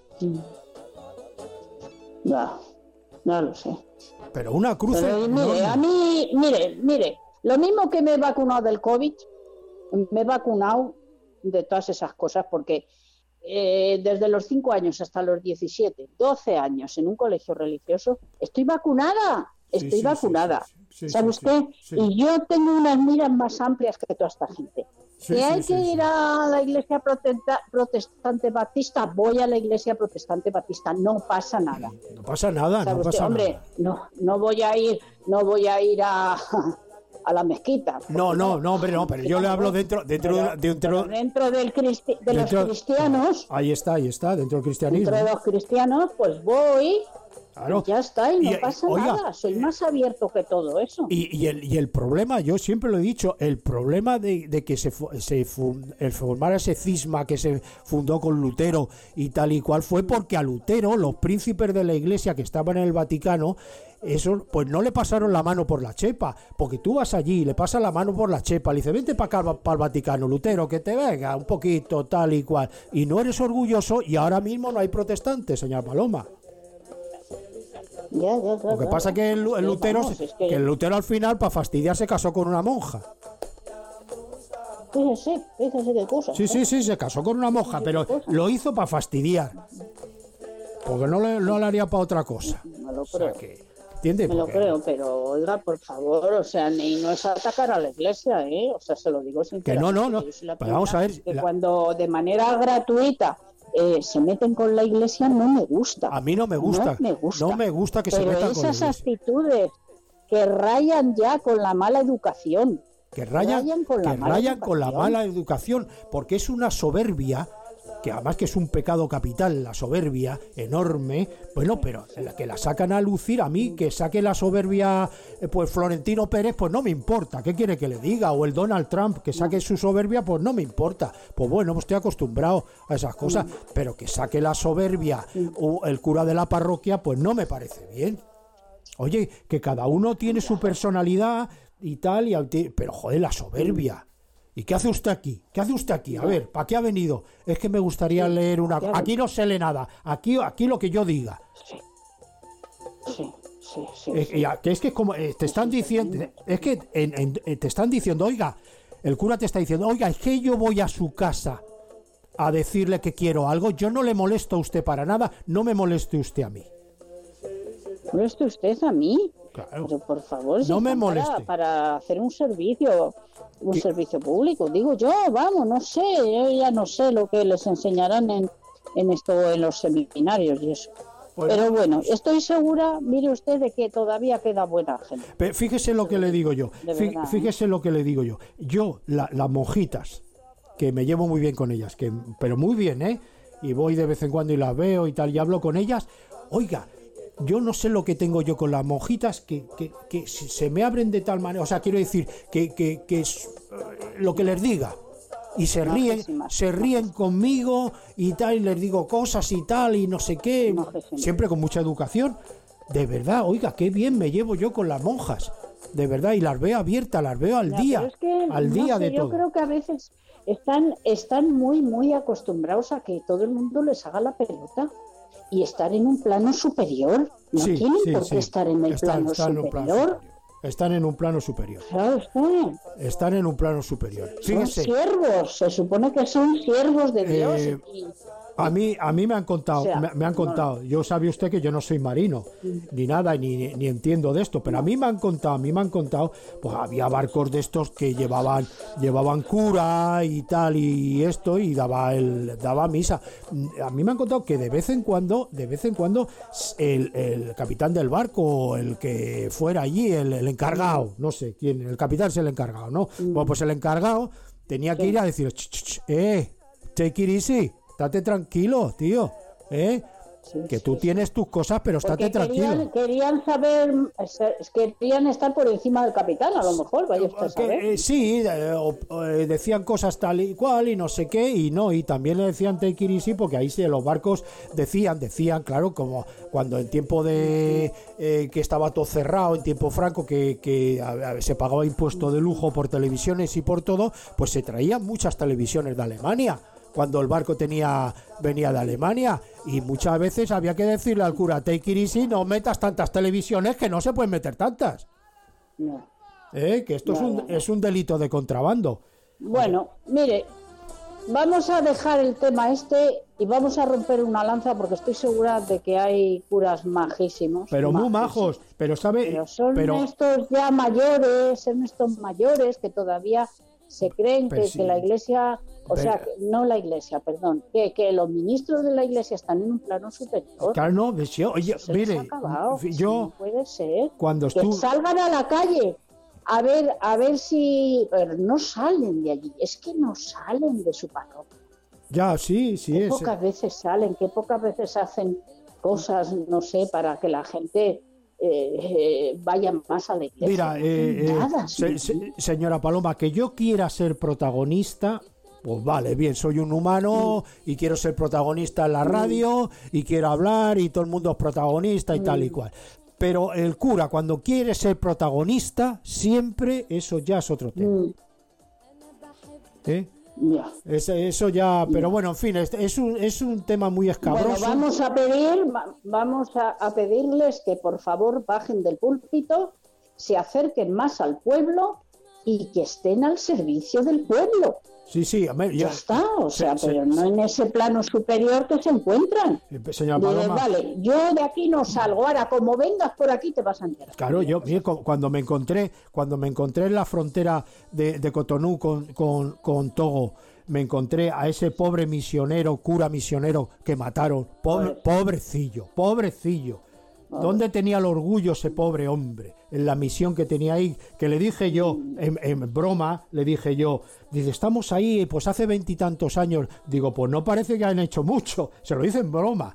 Ya lo sé. Pero una cruz Pero mire, enorme. a mí, mire, lo mismo que me he vacunado del COVID, me he vacunado de todas esas cosas, porque desde los 5 años hasta los 17, 12 años en un colegio religioso, estoy vacunada. Estoy vacunada, ¿sabe usted? sí. Y yo tengo unas miras más amplias que toda esta gente. Que hay que ir a la iglesia protestante baptista, voy a la iglesia protestante baptista, no pasa nada. No pasa nada, ¿Sabe no usted? pasa Hombre, nada. no voy a ir a la mezquita. No, hombre, no, pero yo le hablo dentro de los cristianos, Ahí está, dentro del cristianismo. entre los cristianos, pues voy. Claro. Ya está, y no pasa oiga, nada, soy más abierto que todo eso. Y el problema, yo siempre lo he dicho, el problema de que el formar ese cisma que se fundó con Lutero y tal y cual fue porque a Lutero, los príncipes de la iglesia que estaban en el Vaticano, eso pues no le pasaron la mano por la chepa, porque tú vas allí, le pasas la mano por la chepa, le dices, vente para acá, para el Vaticano, Lutero, que te venga un poquito, tal y cual, y no eres orgulloso, y ahora mismo no hay protestantes, señora Paloma. Ya, Lo que pasa es que el Lutero, vamos, es que el Lutero al final, para fastidiar, se casó con una monja. Fíjese qué cosa. Sí, se casó con una monja, pero lo hizo para fastidiar. Porque no le haría para otra cosa. Me lo O sea creo. que, ¿entiendes? Me lo Porque- creo, pero oiga, por favor, o sea, no es atacar a la iglesia, ¿eh? O sea, se lo digo sinceramente. no. Yo soy la Pero vamos a ver, primera que cuando de manera gratuita se meten con la iglesia, no me gusta. a mí no me gusta. No me gusta que se pero metan con la esas iglesia. actitudes que rayan ya con la mala educación. Que rayan con la educación. mala educación, porque es una soberbia, que además que es un pecado capital, la soberbia enorme, bueno, pero la que la sacan a lucir, a mí que saque la soberbia, pues Florentino Pérez, pues no me importa, ¿qué quiere que le diga? O el Donald Trump, que saque su soberbia, pues no me importa, pues bueno, pues estoy acostumbrado a esas cosas, pero que saque la soberbia o el cura de la parroquia, pues no me parece bien. Oye, que cada uno tiene su personalidad y tal, pero joder, la soberbia. ¿Y qué hace usted aquí? ¿Qué hace usted aquí? A ver, ¿para qué ha venido? Es que me gustaría leer una... Aquí no se lee nada. Aquí lo que yo diga. Sí. Que es que como te están diciendo... Es que te están diciendo, oiga, el cura te está diciendo, oiga, es que yo voy a su casa a decirle que quiero algo. Yo no le molesto a usted para nada. No me moleste usted a mí. ¿Moleste usted a mí? Claro. Pero por favor, No me está moleste. para hacer un servicio público, digo yo, vamos, no sé, yo ya no sé lo que les enseñarán en esto, en los seminarios y eso. Pues- Pero bueno, estoy segura, mire usted, de que todavía queda buena gente. Pero fíjese lo que le digo yo. De verdad, Fíjese lo que le digo yo. Yo, las monjitas, que me llevo muy bien con ellas, pero muy bien, ¿eh? Y voy de vez en cuando y las veo y tal, y hablo con ellas. Oiga, yo no sé lo que tengo yo con las monjitas, que se me abren de tal manera, o sea, quiero decir, que es lo que les diga. Y se ríen conmigo y tal, y les digo cosas y tal, y no sé qué, siempre con mucha educación. De verdad, oiga, qué bien me llevo yo con las monjas, de verdad, y las veo abiertas, las veo al Ya, día, pero es que, al no día sé, de yo todo. creo que a veces están muy acostumbrados a que todo el mundo les haga la pelota y estar en un plano superior. No Sí, tienen sí, por sí. qué estar en el plano Están en un plano superior. superior. Están en un plano superior. Claro está. Están en un plano superior. Son Fíjese. siervos, se supone que son siervos de Dios. A mí me han contado, O sea, me han contado. Yo sabe usted que yo no soy marino, ni nada, ni entiendo de esto, pero a mí me han contado, pues había barcos de estos que llevaban cura y tal y esto y daba misa. A mí me han contado que de vez en cuando el capitán del barco, el que fuera allí, el encargado, no sé quién, el capitán es el encargado, ¿no? Bueno, pues el encargado tenía que ir a decir, take it easy. Estate tranquilo, tío, que tú tienes tus cosas, pero estate tranquilo. Querían saber, querían estar por encima del capitán, a lo mejor, vaya usted a saber. Sí, decían cosas tal y cual y no sé qué, y también le decían take it easy, porque ahí sí, los barcos decían, claro, como cuando en tiempo de que estaba todo cerrado, en tiempo franco, que se pagaba impuesto de lujo por televisiones y por todo, pues se traían muchas televisiones de Alemania. Cuando el barco venía de Alemania, y muchas veces había que decirle al cura, take it easy, no metas tantas televisiones, que no se pueden meter tantas. No. Que esto es un delito de contrabando. Bueno, mire, vamos a dejar el tema y vamos a romper una lanza, porque estoy segura de que hay curas majísimos. Pero muy majos, pero son estos ya mayores, son estos mayores que todavía se creen que la iglesia... no la iglesia, perdón, que los ministros de la iglesia están en un plano superior. Claro, no, oye, mire, yo... No puede ser. Cuando que salgan a la calle a ver si... Pero no salen de allí, es que no salen de su parroquia. Ya, sí. Qué pocas veces salen, qué pocas veces hacen cosas, no sé, para que la gente... vayan más a la iglesia. Mira, señora Paloma, que yo quiera ser protagonista, pues vale, bien, soy un humano y quiero ser protagonista en la radio y quiero hablar y todo el mundo es protagonista y tal y cual. Pero el cura, cuando quiere ser protagonista, siempre eso ya es otro tema. Ya. Eso ya, pero bueno, en fin, es un tema muy escabroso. Bueno, vamos a pedirles que por favor bajen del púlpito, se acerquen más al pueblo y que estén al servicio del pueblo. Sí, ya está, pero no en ese plano superior que se encuentran. Señora Paloma, vale, yo de aquí no salgo, ahora como vengas por aquí te vas a enterar. Claro, cuando me encontré en la frontera de Cotonú con Togo, me encontré a ese pobre cura misionero que mataron, pobrecillo. ¿Dónde tenía el orgullo ese pobre hombre? En la misión que tenía ahí, que le dije yo, en broma, dice, estamos ahí, pues hace 20 y tantos años. Digo, pues no parece que han hecho mucho. Se lo dije en broma.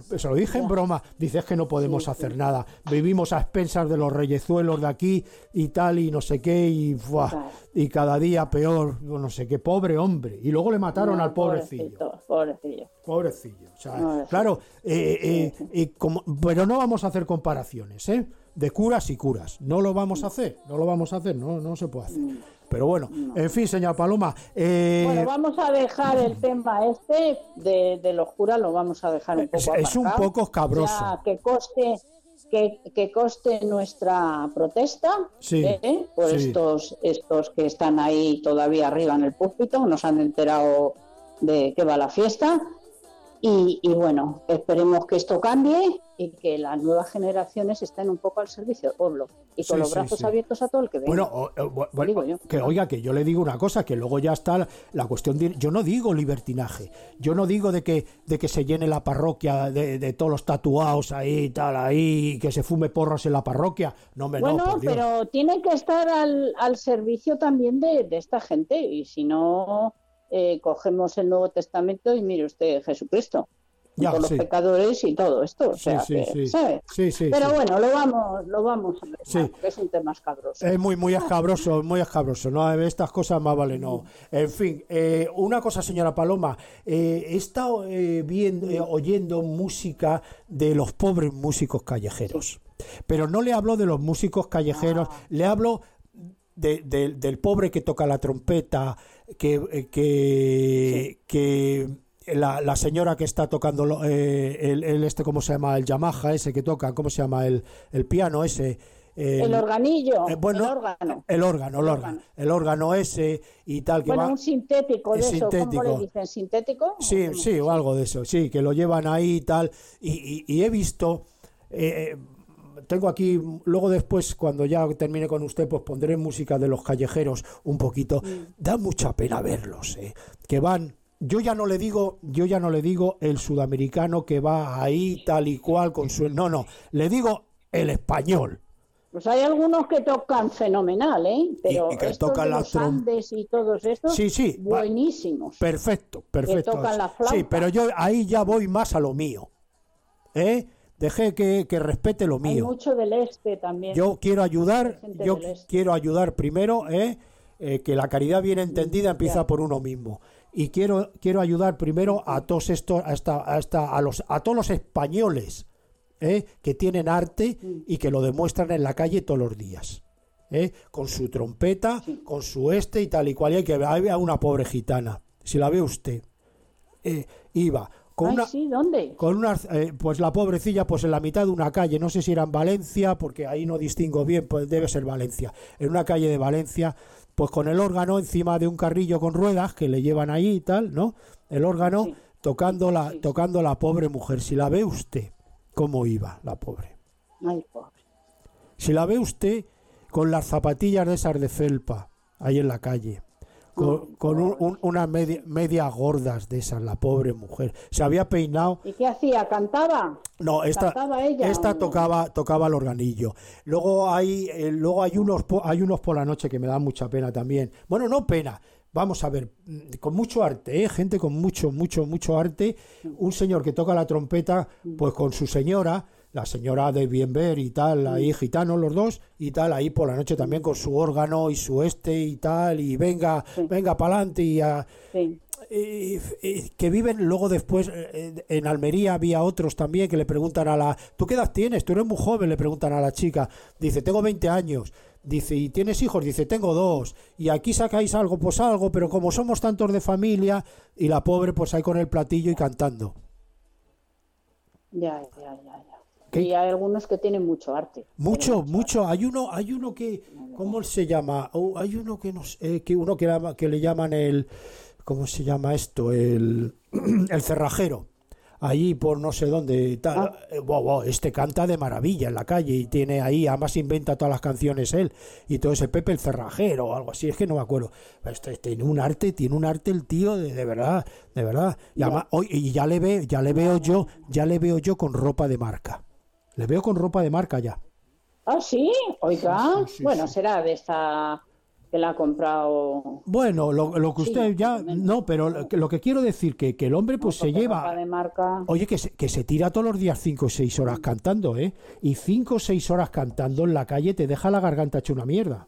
Dice, es que no podemos hacer nada. Vivimos a expensas de los reyezuelos de aquí y tal, y no sé qué, y cada día peor, no sé qué, pobre hombre. Y luego le mataron al pobrecillo. Pobrecillo. O sea, claro, pero no vamos a hacer comparaciones, de curas y curas. No lo vamos a hacer, no se puede hacer. Pero bueno, en fin, señora Paloma. Bueno, vamos a dejar el tema de los curas, lo vamos a dejar un poco aparcado. Es un poco escabroso. Ya, que coste nuestra protesta por estos que están ahí todavía arriba en el púlpito, nos han enterado de que va la fiesta. Y bueno, esperemos que esto cambie y que las nuevas generaciones estén un poco al servicio del pueblo y con los brazos abiertos a todo el que venga. Bueno, que yo le digo una cosa, que luego ya está la cuestión yo no digo libertinaje, yo no digo de que se llene la parroquia de todos los tatuados ahí, que se fume porros en la parroquia. No, pero tiene que estar al servicio también de esta gente, y si no... cogemos el Nuevo Testamento y mire usted Jesucristo, con los pecadores y todo esto, ¿sabe? Pero bueno, lo vamos a ver, que es un tema escabroso. Es muy escabroso, ¿no? Estas cosas más vale no. En fin, una cosa, señora Paloma, he estado oyendo música de los pobres músicos callejeros, pero no le hablo de los músicos callejeros, le hablo del pobre que toca la trompeta, que la señora que está tocando ¿cómo se llama? El Yamaha ese que toca, ¿cómo se llama? El piano ese, el organillo, bueno, el órgano ese y tal que bueno, va un sintético de es eso, sintético. ¿cómo le dicen? ¿Sintético? Sí, sí, o algo de eso, sí, que lo llevan ahí y tal. Y he visto, tengo aquí, luego después, cuando ya termine con usted, pues pondré música de Los Callejeros un poquito. Da mucha pena verlos, que van. Yo ya no le digo el sudamericano que va ahí tal y cual con su... No, le digo el español. Pues hay algunos que tocan fenomenal, pero y que estos tocan de la los Andes y todos estos, sí, buenísimos. Perfecto. Que tocan la flauta. Sí, pero yo ahí ya voy más a lo mío. Dejé que respete lo mío. Hay mucho del este también. Yo quiero ayudar, Gente del este. quiero ayudar primero, que la caridad bien entendida empieza por uno mismo. Y quiero ayudar primero a todos estos, a todos los españoles, que tienen arte y que lo demuestran en la calle todos los días, con su trompeta, con su y tal y cual. Y que vea una pobre gitana, si la ve usted, iba con ¿dónde? Con una, pues la pobrecilla, pues en la mitad de una calle, no sé si era en Valencia, porque ahí no distingo bien, pues debe ser Valencia, en una calle de Valencia, pues con el órgano encima de un carrillo con ruedas que le llevan ahí y tal, ¿no? El órgano tocando la pobre mujer. Si la ve usted, cómo iba la pobre. Ay, pobre. Si la ve usted con las zapatillas de esas de felpa ahí en la calle, con unas medias gordas de esas, la pobre mujer. Se había peinado. ¿Y qué hacía? ¿Cantaba? No, ¿Cantaba ella? Esta tocaba el organillo. Luego hay unos por la noche que me dan mucha pena también. Bueno, no pena. Vamos a ver, con mucho arte, gente con mucho arte. Un señor que toca la trompeta, pues con su señora, la señora de bien ver y tal, ahí gitanos los dos, y tal, ahí por la noche también con su órgano y su y tal, y venga pa'lante y que viven luego después en Almería. Había otros también que le preguntan ¿tú qué edad tienes? Tú eres muy joven, le preguntan a la chica. Dice, tengo 20 años. Dice, ¿y tienes hijos? Dice, tengo 2. Y aquí sacáis algo, pues algo, pero como somos tantos de familia, y la pobre pues ahí con el platillo y cantando. Ya. Y hay algunos que tienen mucho arte. Mucho. Hay uno que, ¿cómo se llama? Hay uno que que le llaman el, ¿cómo se llama esto? El cerrajero. Allí por no sé dónde, este canta de maravilla en la calle y tiene ahí, además inventa todas las canciones él, y todo ese Pepe el Cerrajero o algo así, es que no me acuerdo. Tiene un arte el tío de verdad. Y además, ya le veo yo con ropa de marca. Le veo con ropa de marca ya. Ah, sí, oiga, Sí, bueno, sí. será de esta que la ha comprado. Bueno, lo que usted ya... No, pero lo que quiero decir que el hombre pues se lleva... Ropa de marca. Oye, que se tira todos los días 5 o 6 horas cantando, y 5 o 6 horas cantando en la calle te deja la garganta hecha una mierda.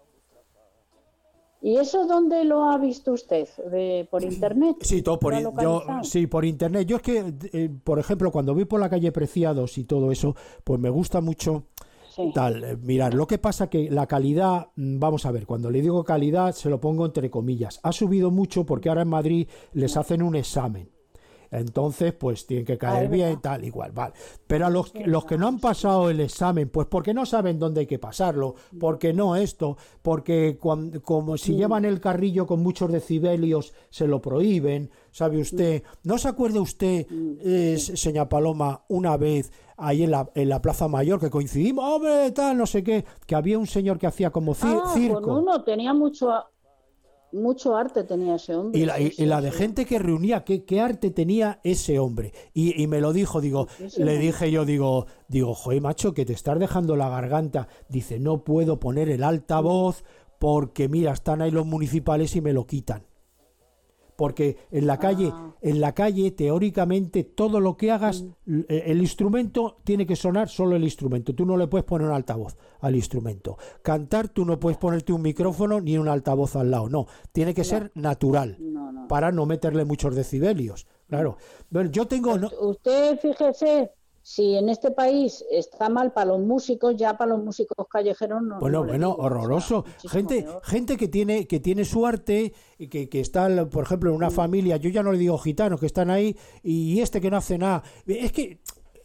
¿Y eso dónde lo ha visto usted? ¿Por internet? Sí, todo por, ¿Lo ha localizado? sí, por internet. Yo es que, por ejemplo, cuando voy por la calle Preciados y todo eso, pues me gusta mucho... Tal, mirar, lo que pasa que la calidad, vamos a ver, cuando le digo calidad se lo pongo entre comillas, ha subido mucho porque ahora en Madrid les hacen un examen, entonces pues tienen que caer bien, tal, igual, vale, pero a los que no han pasado el examen, pues porque no saben dónde hay que pasarlo, porque no esto, porque como si llevan el carrillo con muchos decibelios se lo prohíben, ¿sabe usted? ¿No se acuerda usted, señora Paloma, una vez ahí en la Plaza Mayor que coincidimos, hombre, tal, no sé qué, que había un señor que hacía como circo? Pues uno tenía mucho arte, tenía ese hombre. Y la de gente que reunía, ¿qué arte tenía ese hombre? Y me lo dijo, le dije yo, joder, macho, que te estás dejando la garganta. Dice, no puedo poner el altavoz porque, mira, están ahí los municipales y me lo quitan. Porque en la calle teóricamente todo lo que hagas, el instrumento tiene que sonar solo el instrumento, tú no le puedes poner un altavoz al instrumento. Cantar, tú no puedes ponerte un micrófono ni un altavoz al lado, no, tiene que ser natural, para no meterle muchos decibelios, claro. Bueno, yo tengo... Usted fíjese, si en este país está mal para los músicos, ya para los músicos callejeros no. Bueno, digo, horroroso. Gente que tiene su arte, y que está, por ejemplo, en una familia, yo ya no le digo gitanos, que están ahí, y que no hace nada. Es que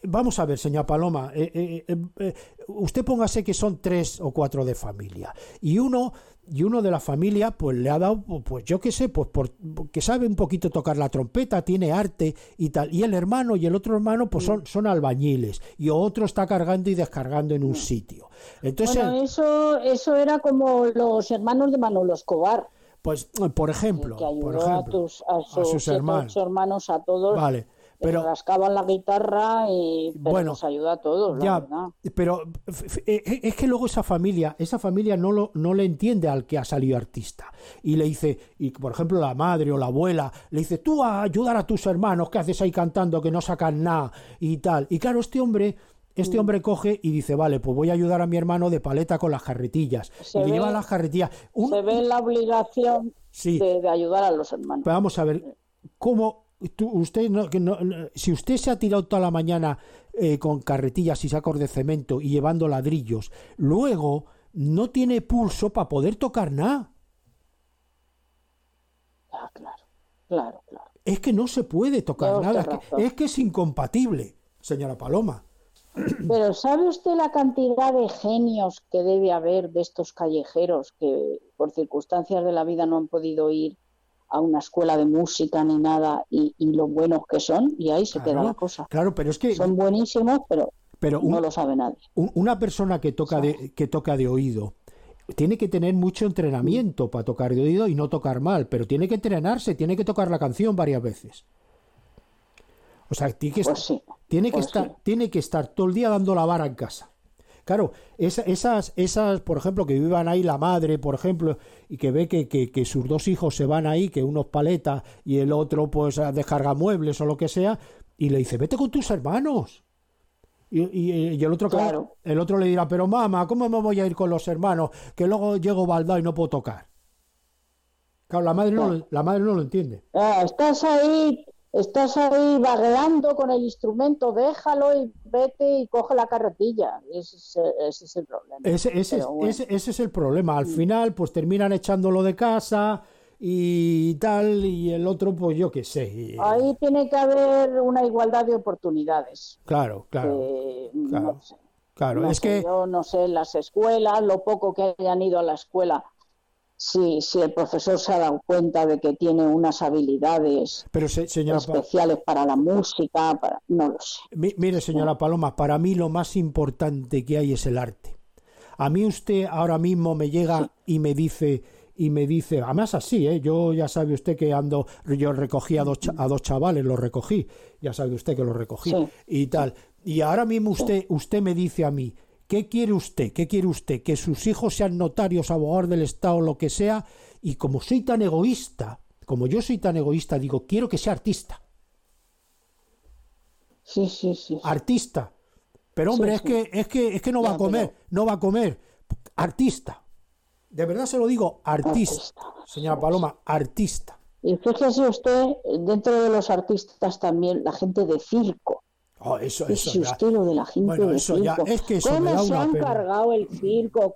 vamos a ver, señora Paloma, usted póngase que son 3 o 4 de familia y uno de la familia pues le ha dado, pues yo qué sé, pues que sabe un poquito tocar la trompeta, tiene arte y tal, y el hermano y el otro hermano pues son albañiles y otro está cargando y descargando en un sitio. Entonces, bueno, eso era como los hermanos de Manolo Escobar, pues por ejemplo, que ayudó a sus 7 o 8 hermanos, a todos. Vale. Pero rascaban la guitarra pero bueno, nos ayuda a todos, ya, la verdad. Pero es que luego esa familia no le entiende al que ha salido artista y le dice, y por ejemplo la madre o la abuela le dice, tú a ayudar a tus hermanos, ¿qué haces ahí cantando que no sacan nada y tal? Y claro, este hombre coge y dice, vale, pues voy a ayudar a mi hermano de paleta con las carretillas. Y le lleva las carretillas. Se ve la obligación de ayudar a los hermanos. Pero vamos a ver, ¿cómo si usted se ha tirado toda la mañana con carretillas y sacos de cemento y llevando ladrillos, luego no tiene pulso para poder tocar nada? Claro. Es que no se puede tocar nada, es que es incompatible, señora Paloma. Pero ¿sabe usted la cantidad de genios que debe haber de estos callejeros que por circunstancias de la vida no han podido ir a una escuela de música ni nada y lo buenos que son? Y ahí se queda la cosa. Claro, pero es que son buenísimos, pero no lo sabe nadie. Una persona que toca de oído tiene que tener mucho entrenamiento para tocar de oído y no tocar mal, pero tiene que entrenarse, tiene que tocar la canción varias veces. O sea, tiene que estar todo el día dando la vara en casa. Claro, esas, por ejemplo, que vivan ahí la madre, por ejemplo, y que ve que sus 2 hijos se van ahí, que uno es paleta y el otro pues descarga muebles o lo que sea, y le dice, vete con tus hermanos. Y el otro, claro, el otro le dirá, pero mamá, ¿cómo me voy a ir con los hermanos? Que luego llego baldado y no puedo tocar. Claro, la madre no lo entiende. Estás ahí vagueando con el instrumento, déjalo y vete y coge la carretilla. Ese es el problema. Ese es el problema. Al final, pues terminan echándolo de casa y tal, y el otro, pues yo qué sé. Ahí tiene que haber una igualdad de oportunidades. Claro. No sé. Claro, Yo no sé, las escuelas, lo poco que hayan ido a la escuela, si el profesor se ha dado cuenta de que tiene unas habilidades especiales para la música, no lo sé. Mire, señora Paloma, para mí lo más importante que hay es el arte. A mí usted ahora mismo me llega y me dice, además así, yo ya sabe usted que yo recogí a dos chavales, los recogí, ya sabe usted que los recogí y tal. Y ahora mismo usted me dice a mí, ¿qué quiere usted? Que sus hijos sean notarios, abogados del Estado, lo que sea, y como yo soy tan egoísta, digo, quiero que sea artista. Sí. Artista. Pero hombre, es que no va a comer. Artista. De verdad se lo digo, artista. Señora Paloma, artista. Y fíjese usted, dentro de los artistas también, la gente de circo. Eso usted lo de la gente de circo. ¿Cómo se han cargado el circo?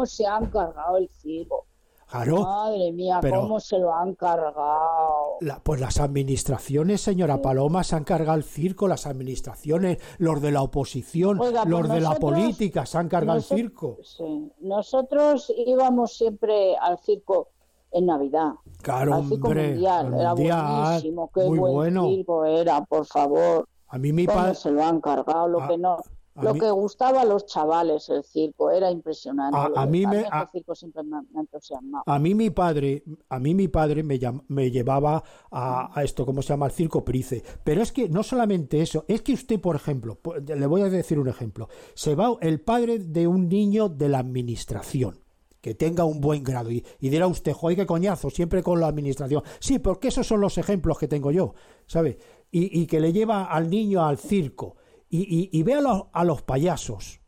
Claro, madre mía, cómo se lo han cargado. Pues las administraciones, señora Paloma, se han cargado el circo, las administraciones, los de la oposición, los de la política, se han cargado el circo. Sí. Nosotros íbamos siempre al circo en Navidad. Claro, al circo hombre, mundial. Era buenísimo, qué muy buen circo era, por favor. A mí mi padre se lo han cargado, que gustaba a los chavales el circo, era impresionante. El circo siempre me ha entusiasmado. A mí mi padre me llevaba a esto, ¿cómo se llama? El circo Price. Pero es que no solamente eso, es que usted, por ejemplo, le voy a decir un ejemplo, se va el padre de un niño de la administración, que tenga un buen grado, y dirá usted, joder, qué coñazo, siempre con la administración. Sí, porque esos son los ejemplos que tengo yo, ¿sabe? Y que le lleva al niño al circo y ve a los payasos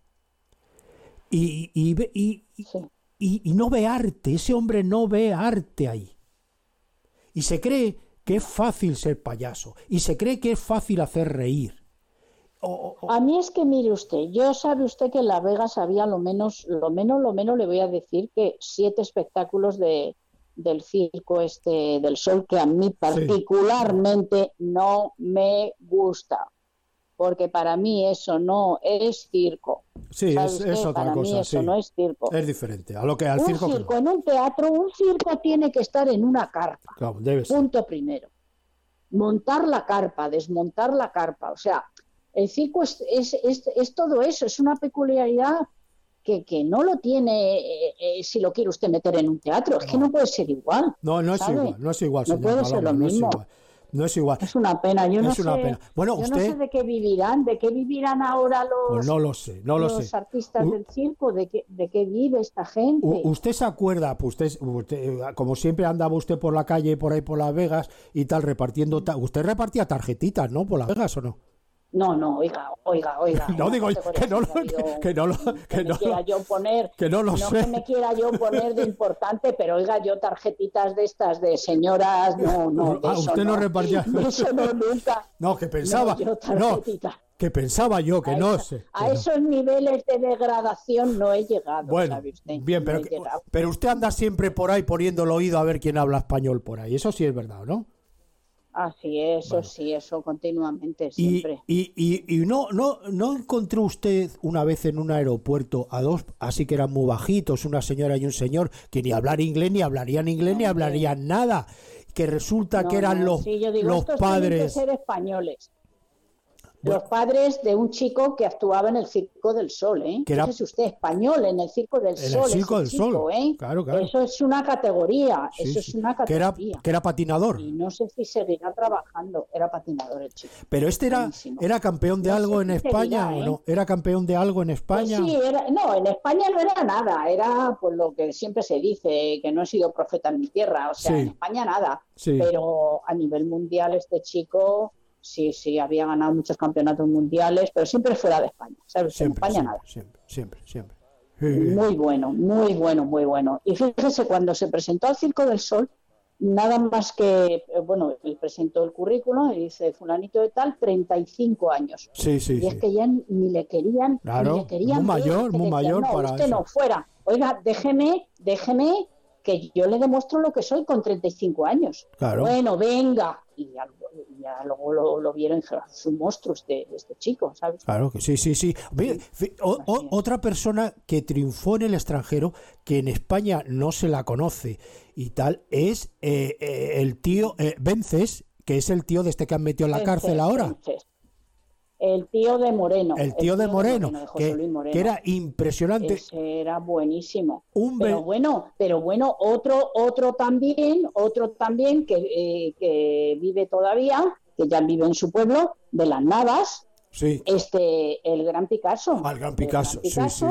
y no ve arte, ese hombre no ve arte ahí, y se cree que es fácil ser payaso y se cree que es fácil hacer reír. A mí es que mire usted, sabe usted que en Las Vegas había lo menos le voy a decir que 7 espectáculos del circo del sol, que a mí particularmente no me gusta. porque para mí eso no es circo. Sí, ¿Sabe es usted? otra Para mí cosa, eso sí. no es circo. Es diferente a lo que al Un circo. circo en un teatro, un circo tiene que estar en una carpa. Claro, debe ser. Punto primero. Montar la carpa, desmontar la carpa. O sea, el circo es todo eso, es una peculiaridad que no lo tiene si lo quiere usted meter en un teatro. Es que no puede ser igual. No es ¿sabe? igual, no es igual, No señor puede ser Paloma, lo no es mismo. igual. No es igual. Es una pena, yo no Es una sé, pena. Bueno, yo no usted- sé de qué vivirán ahora Pues no lo sé, no lo los sé. artistas del circo, de qué vive esta gente. ¿Usted se acuerda? Pues usted, como siempre andaba usted por la calle, por ahí por Las Vegas y tal, repartiendo... usted repartía tarjetitas, ¿no? ¿Por Las Vegas o no? No, oiga. No digo que no lo que me quiera yo poner, que no lo sé. que me quiera yo poner de importante, pero oiga, yo tarjetitas de estas de señoras, no, de eso usted no repartía. de eso no nunca. No, que pensaba. No, yo tarjetita. Que pensaba yo, que no sé. A esos niveles de degradación no he llegado, Bueno, ¿sabe usted? bien, No he llegado. pero usted anda siempre por ahí poniendo el oído a ver quién habla español por ahí. Eso sí es verdad, ¿no? Así es, Bueno. sí, eso continuamente, Y siempre. no encontró usted una vez en un aeropuerto a dos, así que eran muy bajitos, una señora y un señor, que ni hablar inglés, ni hablarían inglés, ni hablarían nada, que resulta que eran los, sí, yo digo, los estos tienen que padres. ser españoles. Bueno. Los padres de un chico que actuaba en el Circo del Sol, ¿eh? Que era- Fíjese usted, español en el Circo del En el Sol. Circo ese del chico, Sol. ¿eh? Claro. Eso es una categoría, Sí, eso sí. es una que categoría. era patinador. Y no sé si seguirá trabajando, era patinador el chico. Pero este Buenísimo. era campeón de No algo sé en si España seguirá, o ¿eh? no. ¿Era campeón de algo en España? Pues sí, no, en España no era nada, era pues lo que siempre se dice, que no he sido profeta en mi tierra, o sea, Sí. en España nada, Sí. pero a nivel mundial este chico sí, había ganado muchos campeonatos mundiales, pero siempre fuera de España, ¿sabes? En Siempre, España nada. siempre. Muy bueno, muy bueno, muy bueno. Y fíjese, cuando se presentó al Circo del Sol, nada más que, bueno, él presentó el currículum y dice, fulanito de tal, 35 años. Sí. Y es que ya ni le querían, Claro, ni le querían muy ver, mayor, que muy decían, mayor no, para usted eso. no, fuera. Oiga, déjeme que yo le demuestro lo que soy con 35 años. Claro. Bueno, venga. Y ya luego lo vieron, es un monstruo este chico, ¿sabes? Claro que sí. Ve, otra persona que triunfó en el extranjero, que en España no se la conoce y tal, es el tío Vences, que es el tío de este que han metido en la cárcel ahora. Vences. El tío de Moreno. El tío de Moreno, de José Luis Moreno. que era impresionante. Ese era buenísimo. Un Pero bueno, otro también que vive todavía, que ya vive en su pueblo, de Las Navas, Sí, el Gran Picasso. al Gran Picasso.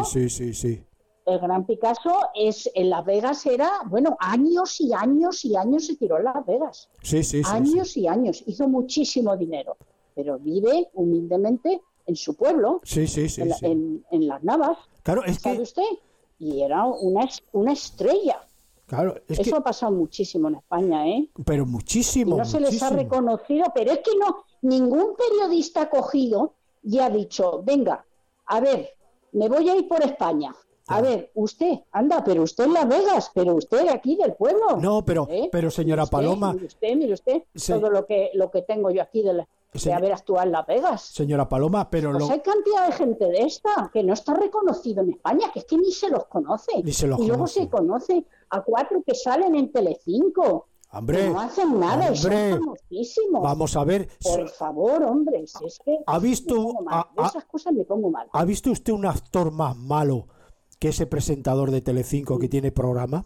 Sí. El Gran Picasso en Las Vegas era, bueno, años y años y años se tiró en Las Vegas. Sí. Años y años. Hizo muchísimo dinero. Pero vive humildemente en su pueblo, Sí. en Las Navas. Claro, es ¿Sabe que, usted? Y era una estrella. claro, es Eso que, ha pasado muchísimo en España, ¿eh? pero Y muchísimo. no se les ha muchísimo. reconocido, pero es que no, ningún periodista ha cogido y ha dicho, venga, a ver, me voy a ir por España. A ver, usted, anda, pero usted en Las Vegas, pero usted aquí del pueblo. No, pero señora Paloma, Mire usted, Sí. todo lo que tengo yo aquí de haber actuado en Las Vegas. señora Paloma, pero Pues hay cantidad de gente de esta que no está reconocido en España, que es que ni se los conoce. Ni se los y luego conoce. se conoce a 4 que salen en Telecinco. Hombre, que no hacen nada, y son hombre, famosísimos. vamos a ver, Por favor, hombre, si es que ¿ha visto me pongo mal. De esas cosas me pongo mal. ¿ha visto usted un actor más malo que ese presentador de Telecinco que tiene programa?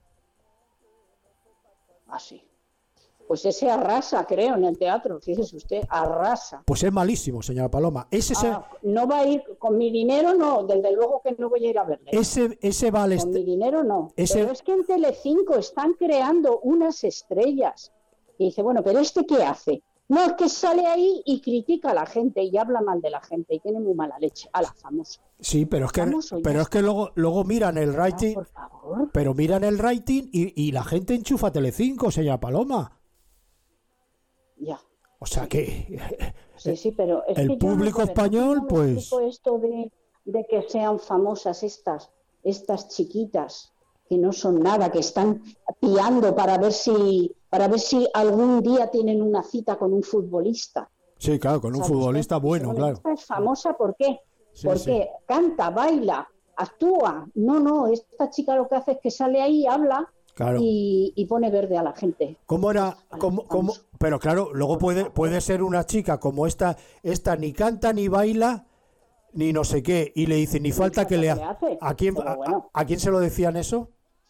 Así. Pues ese arrasa, creo, en el teatro, fíjese usted, arrasa. Pues es malísimo, señora Paloma. No va a ir con mi dinero, no, desde luego que no voy a ir a verle. Ese va al Con mi dinero no. ese- Pero es que en Telecinco están creando unas estrellas. Y dice, bueno, ¿pero este qué hace? No, es que sale ahí y critica a la gente y habla mal de la gente y tiene muy mala leche. A la famosa. Sí, pero es que Famoso ya. luego miran el rating, Por favor. pero miran el rating y la gente enchufa a Telecinco, señora Paloma. Ya. O sea que Sí, pero es el que yo público de verdad español, no me pues- explico esto de que sean famosas estas chiquitas que no son nada, que están piando para ver si algún día tienen una cita con un futbolista. Sí, claro, con un ¿Sabe futbolista usted? bueno, Esa claro. futbolista es famosa, ¿por qué? Sí, Porque canta, baila, actúa. No, esta chica lo que hace es que sale ahí, habla Claro. y pone verde a la gente. ¿Cómo era? Pero claro, luego puede ser una chica como esta ni canta ni baila ni no sé qué, y le dicen ni falta que le hace. ¿A quién, Pero bueno. a quién se lo decían eso?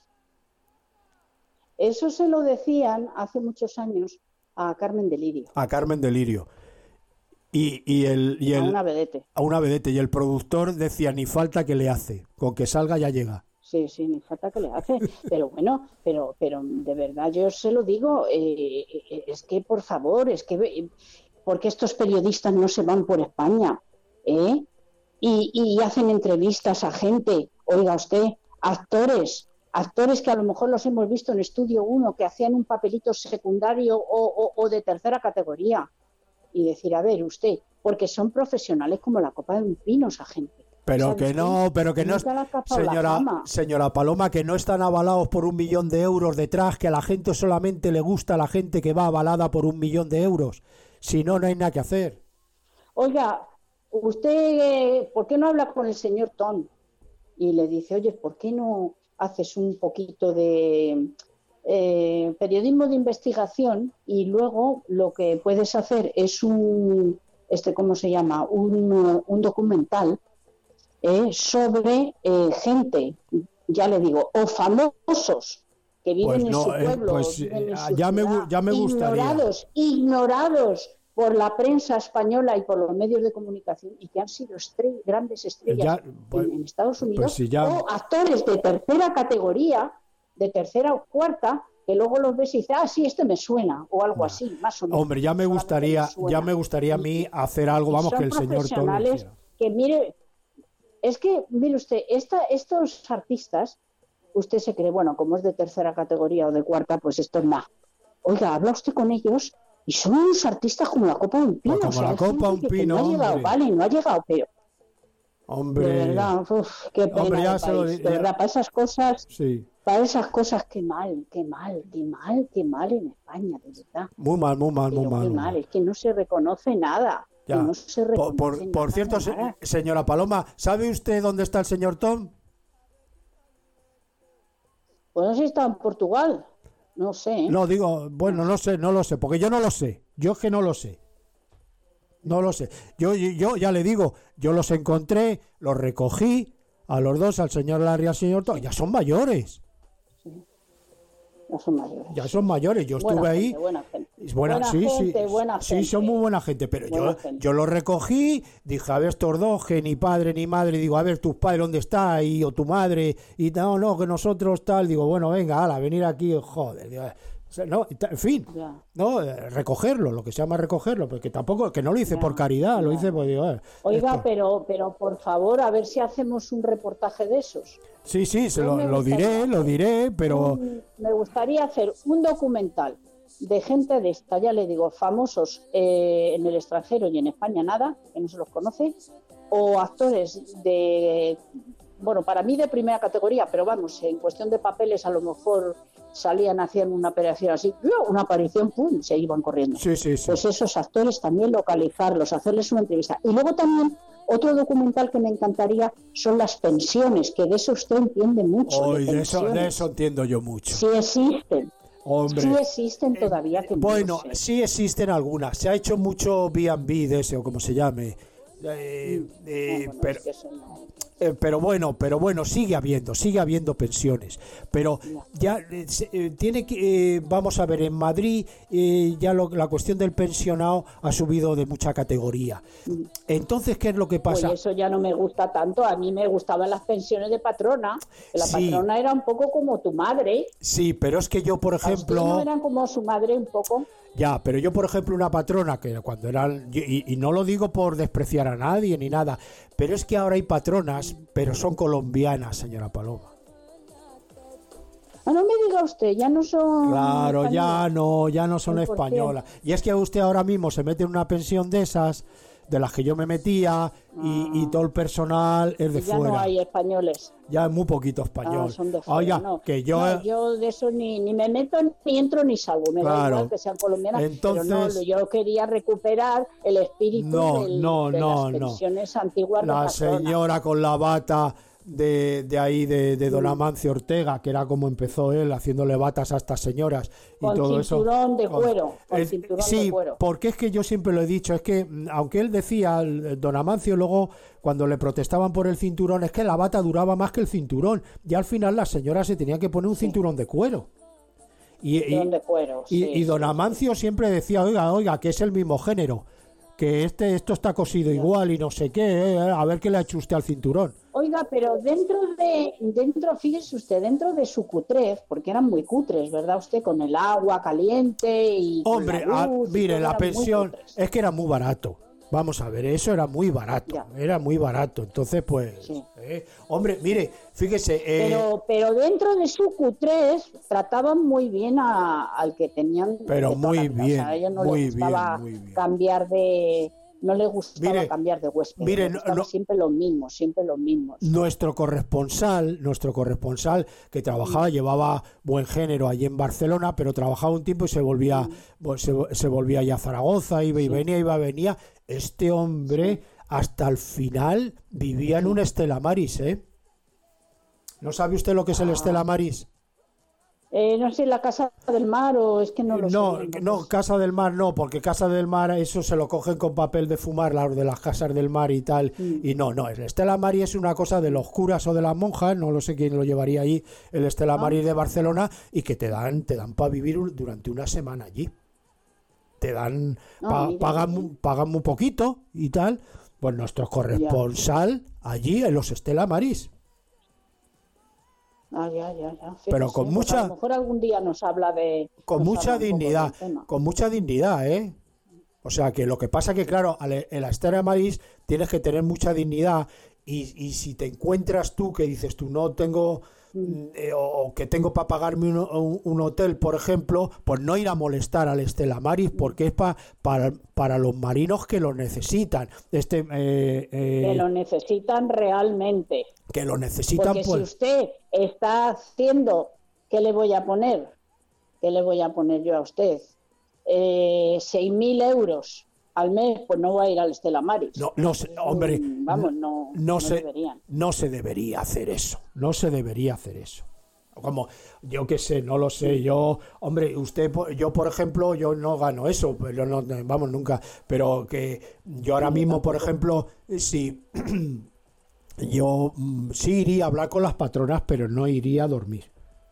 Eso se lo decían hace muchos años a Carmen de Lirio, A Carmen de Lirio. Y a una vedette. a una vedette, y el productor decía ni falta que le hace, con que salga ya llega. Sí, ni falta que le hace. Pero bueno, pero de verdad yo se lo digo, es que por favor, porque estos periodistas no se van por España, ¿eh? Y hacen entrevistas a gente, oiga usted, actores que a lo mejor los hemos visto en Estudio 1, que hacían un papelito secundario o de tercera categoría. Y decir, a ver, usted, porque son profesionales como la copa de un pino esa gente. Pero que no, señora Paloma, que no están avalados por 1 millón de euros detrás, que a la gente solamente le gusta a la gente que va avalada por 1 millón de euros. Si no, no hay nada que hacer. Oiga, usted, ¿por qué no habla con el señor Tom? Y le dice, oye, ¿por qué no haces un poquito de periodismo de investigación y luego lo que puedes hacer es ¿cómo se llama? Un documental sobre gente, ya le digo, o famosos que viven en su pueblo, viven en su ya me ciudad, gustaría. ignorados por la prensa española y por los medios de comunicación y que han sido grandes estrellas en Estados Unidos, o actores de tercera categoría, de tercera o cuarta, que luego los ves y dices, sí, este me suena, o algo así, más o menos. Hombre, ya me gustaría a mí hacer algo, vamos, que el señor Tom lo hiciera. Que mire usted, estos artistas, usted se cree, bueno, como es de tercera categoría o de cuarta, pues esto es nada. Oiga, habla usted con ellos y son unos artistas como la copa de un pino. Como la copa de un pino, no ha llegado, no ha llegado, pero... Hombre, de verdad, qué pena hombre, ya de se lo país, de verdad, para esas cosas... Sí. Para esas cosas, qué mal en España, de verdad. Muy mal. Qué mal, es que no se reconoce nada. Ya. No se reconoce por cierto, nada. señora Paloma, ¿sabe usted dónde está el señor Tom? Pues no sé si está en Portugal, no sé. No, digo, bueno, no lo sé, porque yo no lo sé. Yo es que no lo sé. No lo sé. Yo ya le digo, yo los encontré, los recogí, a los dos, al señor Larry y al señor Tom, ya son mayores. Ya son mayores, yo estuve ahí. Buena gente. Sí, son muy buena gente, pero yo lo recogí, dije, a ver, estos dos, que ni padre ni madre, digo, a ver, tus padres dónde está, o tu madre, y no, que nosotros tal, digo, bueno, venga, ala, venir aquí, joder, digo, no, en fin, no, recogerlo, lo que se llama recogerlo, porque tampoco, que no lo hice por caridad, lo hice por, digo, oiga, pero por favor, a ver si hacemos un reportaje de esos. Sí, lo diré, pero... Me gustaría hacer un documental de gente de esta, ya le digo, famosos en el extranjero y en España nada, que no se los conoce, o actores de, bueno, para mí de primera categoría, pero vamos, en cuestión de papeles a lo mejor salían, hacían una operación así, una aparición, pum, se iban corriendo. Sí. Pues esos actores también localizarlos, hacerles una entrevista. Y luego también otro documental que me encantaría son las pensiones, que de eso usted entiende mucho. De eso entiendo yo mucho. Sí existen. Hombre, sí existen todavía. Que bueno, no sé. Sí existen algunas. Se ha hecho mucho B&B de ese, o como se llame. Pero bueno, sigue habiendo pensiones, pero ya tiene que vamos a ver, en Madrid ya la cuestión del pensionado ha subido de mucha categoría. Entonces, ¿qué es lo que pasa? Pues eso ya no me gusta tanto. A mí me gustaban las pensiones de patrona. Patrona era un poco como tu madre. Sí, pero es que yo, por ejemplo, no eran como su madre un poco. Ya, pero yo, por ejemplo, una patrona que cuando eran, y no lo digo por despreciar a nadie ni nada, pero es que ahora hay patronas, pero son colombianas, señora Paloma. No me diga usted, ya no son... Claro, españolas. ya no son españolas. Y es que usted ahora mismo se mete en una pensión de esas de las que yo me metía y todo el personal es de ya fuera. no hay españoles. Ya es muy poquito español. Son de fuera, Oiga, no. que yo... No, yo de eso ni me meto, ni entro, ni salgo. Me da Claro. igual que sean colombianas. Entonces- pero no, yo quería recuperar el espíritu No, de no. las pensiones antiguas de La Barcelona. señora con la bata de ahí de don Amancio Ortega, que era como empezó él, haciéndole batas a estas señoras y Con todo eso. cinturón de cuero, con cinturón sí, de cuero. porque es que yo siempre lo he dicho, es que aunque él decía, don Amancio, luego cuando le protestaban por el cinturón, es que la bata duraba más que el cinturón, y al final la señora se tenía que poner un cinturón de cuero. Cinturón de cuero, y don Amancio siempre decía, oiga, que es el mismo género, que esto está cosido igual y no sé qué, a ver qué le ha hecho usted al cinturón. Oiga, pero fíjese usted, dentro de su cutrez, porque eran muy cutres, ¿verdad usted? Con el agua caliente y con Hombre, la luz y mire, todo, la eran muy pensión cutres. es que era muy barato. Vamos a ver, eso era muy barato. Ya. Era muy barato. Entonces, pues, Sí. hombre, mire, fíjese. Pero dentro de su cutrez trataban muy bien al que tenían. Pero de toda muy la vida. bien, O sea, a ellos no muy les gustaba bien, muy bien. cambiar de. No les gustaba Mire, cambiar de huésped. mire, les gustaba no- siempre los mismos, siempre los mismos. Nuestro corresponsal que trabajaba, llevaba buen género allí en Barcelona, pero trabajaba un tiempo y se volvía, pues, se volvía ya a Zaragoza, iba y venía. Este hombre hasta el final vivía en un Estela Maris, ¿eh? ¿No sabe usted lo que es el Estela Maris? No sé, la Casa del Mar o es que no lo sé. No, Casa del Mar no, porque Casa del Mar eso se lo cogen con papel de fumar, los de las casas del mar y tal, y no, el Estela Maris es una cosa de los curas o de las monjas, no lo sé quién lo llevaría allí, el Estela Maris de Barcelona, y que te dan para vivir durante una semana allí. Te dan, pagan muy poquito y tal, pues nuestro corresponsal allí en los Estela Maris. Ya. Pero Fíjese, con pues mucha- a lo mejor algún día nos habla de. Con nos mucha habla un poco dignidad, del tema. con mucha dignidad, ¿eh? O sea, que lo que pasa que, claro, en la Estela Maris tienes que tener mucha dignidad y si te encuentras tú que dices tú no tengo o que tengo para pagarme un hotel, por ejemplo, pues no ir a molestar al Estela Maris porque es para los marinos que lo necesitan. Que lo necesitan realmente. Que lo necesitan, Porque pues. si usted está haciendo, ¿qué le voy a poner? ¿Qué le voy a poner yo a usted? 6.000 euros al mes, pues no va a ir al Estela Maris. No sé, hombre, Vamos, no deberían. no se debería hacer eso. No se debería hacer eso. Como, yo qué sé, no lo sé. Yo, hombre, yo por ejemplo, yo no gano eso, pero no, vamos, nunca. Pero que yo ahora mismo, por ejemplo, sí, yo sí iría a hablar con las patronas, pero no iría a dormir.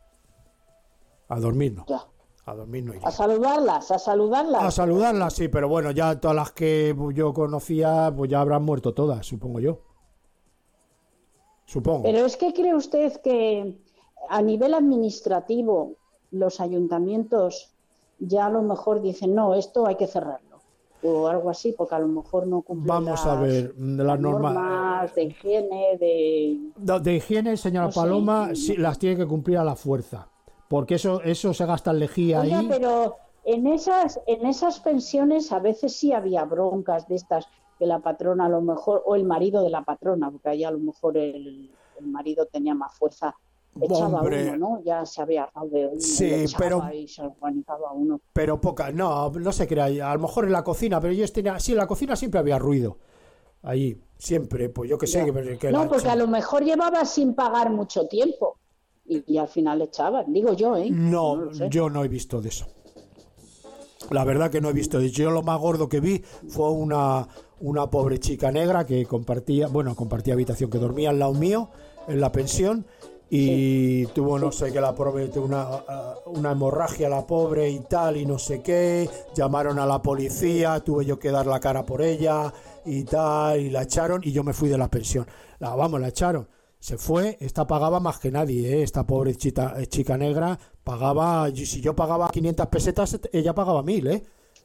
A dormir no. Ya. A dormir no iría. A saludarlas. A saludarlas, sí, pero bueno, ya todas las que yo conocía, pues ya habrán muerto todas, supongo yo. Supongo. Pero es que cree usted que a nivel administrativo los ayuntamientos ya a lo mejor dicen, no, esto hay que cerrarlo. O algo así, porque a lo mejor no cumplen Vamos a ver, las normas de higiene, de higiene, señora No sé, Paloma, sí, las tiene que cumplir a la fuerza. Porque eso se gasta en lejía Oiga, ahí. pero en esas pensiones a veces sí había broncas de estas que la patrona a lo mejor, o el marido de la patrona, porque ahí a lo mejor el marido tenía más fuerza, echaba Hombre. uno, ¿no? Ya se había hartado de uno, Sí, y echaba pero- y se organizaba uno. Pero poca, no se crea, a lo mejor en la cocina, pero sí, en la cocina siempre había ruido. Allí, siempre, pues yo que sé. Que No, la- porque a lo mejor llevaba sin pagar mucho tiempo y al final echaban, digo yo, ¿eh? No, lo sé. yo no he visto de eso. La verdad que no he visto de eso. Yo lo más gordo que vi fue una pobre chica negra que compartía habitación, que dormía al lado mío en la pensión y tuvo, no sé qué, la pobre tuvo una hemorragia la pobre y tal y no sé qué. Llamaron a la policía, tuve yo que dar la cara por ella y tal, y la echaron y yo me fui de la pensión. La echaron. Se fue, esta pagaba más que nadie, ¿eh? Esta pobre chica negra pagaba, si yo pagaba 500 pesetas, ella pagaba 1.000, ¿eh?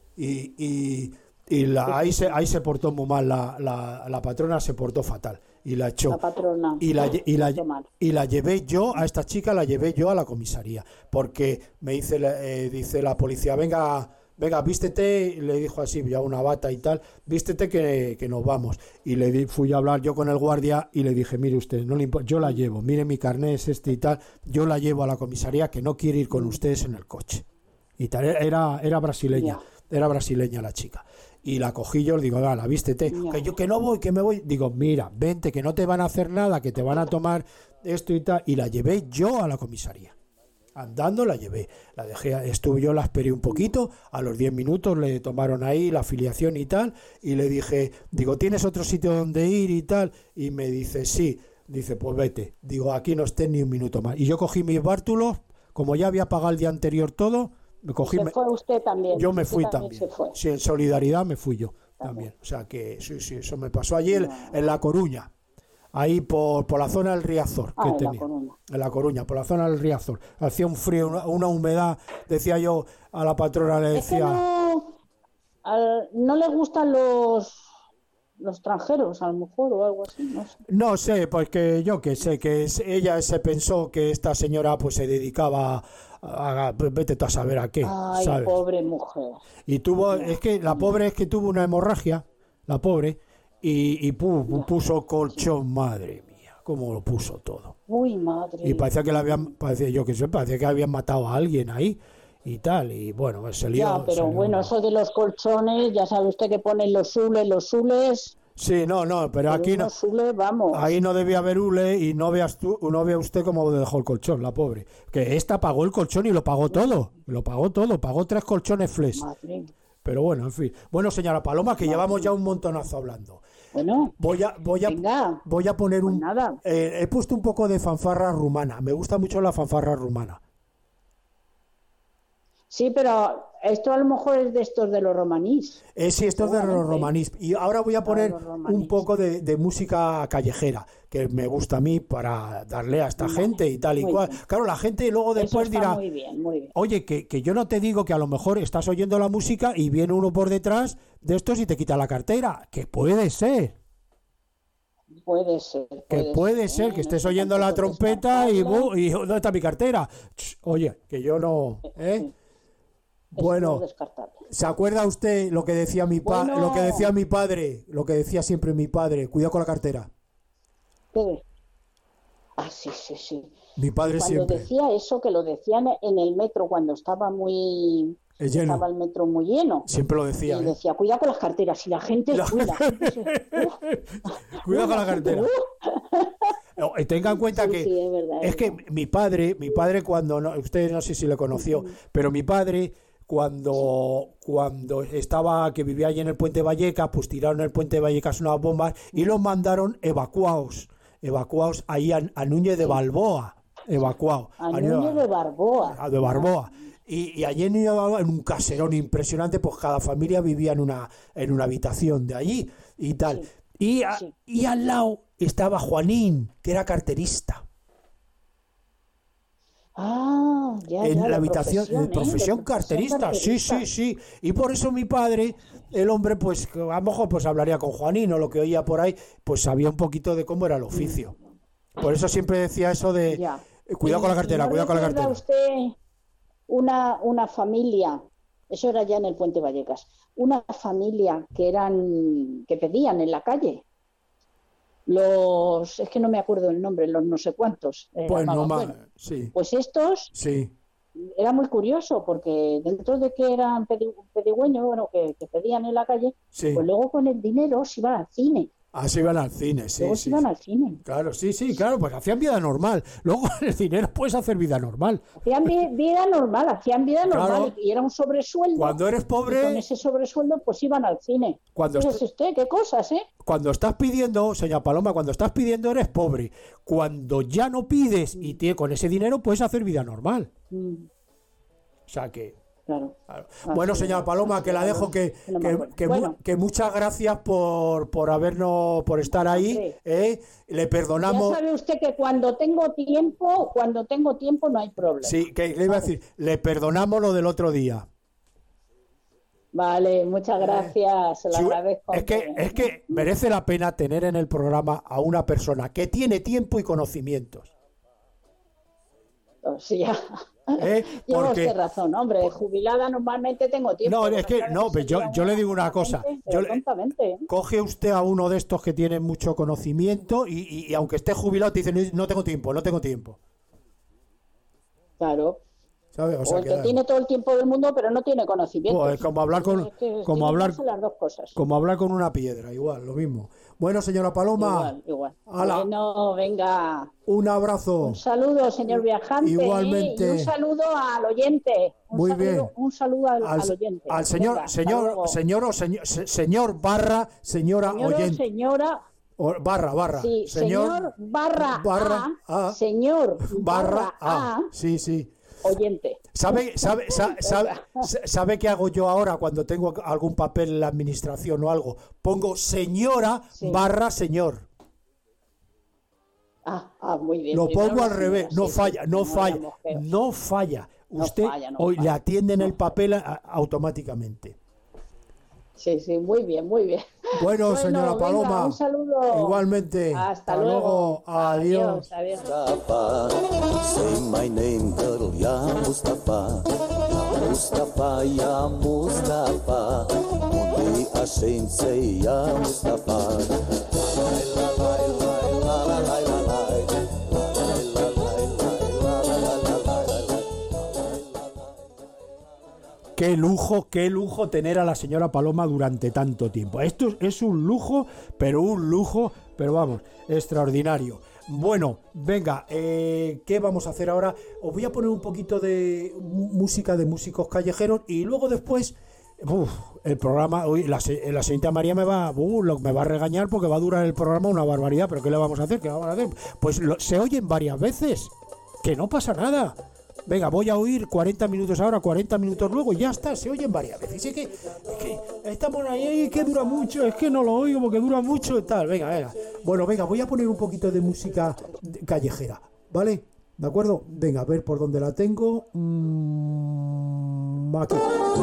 Ahí se portó muy mal, la patrona se portó fatal y la echó. La patrona. Y portó mal. la llevé yo, a esta chica la llevé yo a la comisaría, porque me dice la policía, venga venga, vístete, le dijo así, ya una bata y tal, vístete que nos vamos. Y fui a hablar yo con el guardia y le dije, mire usted, no le importa, yo la llevo, mire mi carnet es este y tal, yo la llevo a la comisaría, que no quiere ir con ustedes en el coche. Y tal, era brasileña, era brasileña la chica. Y la cogí yo, le digo, la vístete, que yo que no voy, que me voy. Digo, mira, vente, que no te van a hacer nada, que te van a tomar esto y tal. Y la llevé yo a la comisaría. Andando la llevé, la dejé, estuve yo, la esperé un poquito, a los 10 minutos le tomaron ahí la afiliación y tal, y le dije, digo, ¿tienes otro sitio donde ir y tal? Y me dice, sí, dice, pues vete, digo, aquí no estés ni un minuto más. Y yo cogí mis bártulos, como ya había pagado el día anterior todo, me cogí, se fue usted también. yo me Usted fui también, sí, en solidaridad me fui yo también, o sea que sí, eso me pasó allí en La Coruña. Ahí por la zona del Riazor que tenía. En La Coruña, por la zona del Riazor. Hacía un frío, una humedad, decía yo a la patrona, le decía... No le gustan los extranjeros, a lo mejor, o algo así, no sé. No sé, porque yo que sé, que ella se pensó que esta señora pues se dedicaba vete tú a saber a qué, ay, ¿sabes? Pobre mujer. Y la pobre es que tuvo una hemorragia, la pobre, y puso colchón, madre mía, cómo lo puso todo. Uy, madre. Y parecía que parecía que habían matado a alguien ahí y tal, y bueno, pues se lió. Ya, pero bueno, eso de los colchones, ya sabe usted que ponen los zules. Sí, no, pero aquí no. Vamos. Ahí no debía haber hule y no vea usted cómo dejó el colchón, la pobre. Que esta pagó el colchón y lo pagó todo, pagó 3 colchones flex. Madre. Pero bueno, en fin. Bueno, señora Paloma, que llevamos ya un montonazo hablando. Bueno, voy a poner pues nada. He puesto un poco de fanfarra rumana. Me gusta mucho la fanfarra rumana. Sí, pero esto a lo mejor es de estos de los romanís. Sí, esto es de los romanís. Y ahora voy a poner un poco de música callejera, que me gusta a mí para darle a esta gente y tal y cual. Bien. Claro, la gente luego después dirá, muy bien. oye, que yo no te digo que a lo mejor estás oyendo la música y viene uno por detrás de estos y te quita la cartera. Que puede ser. Puede ser. Puede ser que estés oyendo la trompeta y ¿dónde está mi cartera? Oye, que yo no... Sí. Bueno, ¿se acuerda usted lo que decía mi padre, lo que decía siempre mi padre? Cuidado con la cartera. ¿Qué? Ah, sí. Mi padre cuando siempre. Decía eso, que lo decían en el metro cuando estaba estaba el metro muy lleno. Siempre lo decía. Y decía, cuidado con las carteras. Y la gente cuidado con la cartera. Tenga en cuenta que sí, es verdad, es que mi padre cuando usted no sé si le conoció, pero mi padre cuando estaba, que vivía allí en el Puente Vallecas, pues tiraron en el Puente Vallecas unas bombas y los mandaron evacuados ahí a Núñez de Balboa, a Núñez de Balboa. Y allí en Núñez de Balboa, en un caserón impresionante, pues cada familia vivía en una habitación de allí y tal. Sí. Y al lado estaba Juanín, que era carterista. En la habitación, profesión carterista, sí. Y por eso mi padre, el hombre, pues a lo mejor pues hablaría con Juanín o lo que oía por ahí, pues sabía un poquito de cómo era el oficio. Por eso siempre decía eso de cuidado con la cartera, cuidado con la cartera. Usted una familia, eso era ya en el Puente Vallecas, una familia que pedían en la calle. Es que no me acuerdo el nombre, los no sé cuántos. Pues no más, sí. Pues estos, sí. Era muy curioso porque dentro de que eran pedigüeños, bueno, que pedían en la calle, sí. Pues luego con el dinero se iban al cine. Se iban al cine, sí. Luego se iban al cine. Claro, sí, claro, pues hacían vida normal. Luego con el dinero puedes hacer vida normal. Hacían vida normal Claro. y era un sobresueldo. Cuando eres pobre... Y con ese sobresueldo pues iban al cine. Usted, qué cosas, ¿eh? Cuando estás pidiendo, señora Paloma, eres pobre. Cuando ya no pides y con ese dinero puedes hacer vida normal. O sea que... Claro. Bueno, señora Paloma, que la dejo, que muchas gracias por estar ahí, le perdonamos. Ya sabe usted que cuando tengo tiempo no hay problema. Sí, que le iba a decir, le perdonamos lo del otro día. Vale, muchas gracias, se lo agradezco. Es que merece la pena tener en el programa a una persona que tiene tiempo y conocimientos. Sí, Lleva usted razón, hombre, jubilada normalmente tengo tiempo. No, es que no, pero yo le digo una cosa. Tontamente. Coge usted a uno de estos que tienen mucho conocimiento y aunque esté jubilado te dice no tengo tiempo. Claro. ¿Sabes? O sea, O el que tiene todo el tiempo del mundo pero no tiene conocimiento. Pues, como hablar con las dos cosas. como hablar con una piedra, igual, lo mismo. Bueno, señora Paloma. Igual. Ala. Bueno, venga. Un abrazo. Un saludo, señor viajante. Igualmente. Y un saludo al oyente. Muy bien. Un saludo al oyente. Al señor, Venga, señor barra señora oyente. Señora. Barra. Sí, señor barra A. Señor barra A. Sí. Oyente. ¿Sabe qué hago yo ahora cuando tengo algún papel en la administración o algo? Pongo señora barra señor. Muy bien. Lo pongo al revés, no falla. Usted hoy le atienden el papel automáticamente. Sí, muy bien. Bueno, señora venga, Paloma. Un saludo. Igualmente. Hasta luego. Adiós. Mustafa, say my name, girl, ya Mustafa. Ya Mustafa, ya Mustafa. Don't be ashamed, say ya Mustafa. Qué lujo tener a la señora Paloma durante tanto tiempo. Esto es un lujo, pero vamos, extraordinario. Bueno, venga, ¿qué vamos a hacer ahora? Os voy a poner un poquito de música de músicos callejeros y luego después, el programa, hoy la señorita María me va a regañar porque va a durar el programa una barbaridad, pero ¿qué le vamos a hacer? Pues se oyen varias veces, que no pasa nada. Venga, voy a oír 40 minutos ahora, 40 minutos luego, y ya está, se oyen varias veces. Es que estamos ahí, que dura mucho, es que no lo oigo porque dura mucho y tal. Venga. Bueno, voy a poner un poquito de música callejera, ¿vale? ¿De acuerdo? Venga, a ver por dónde la tengo. Aquí.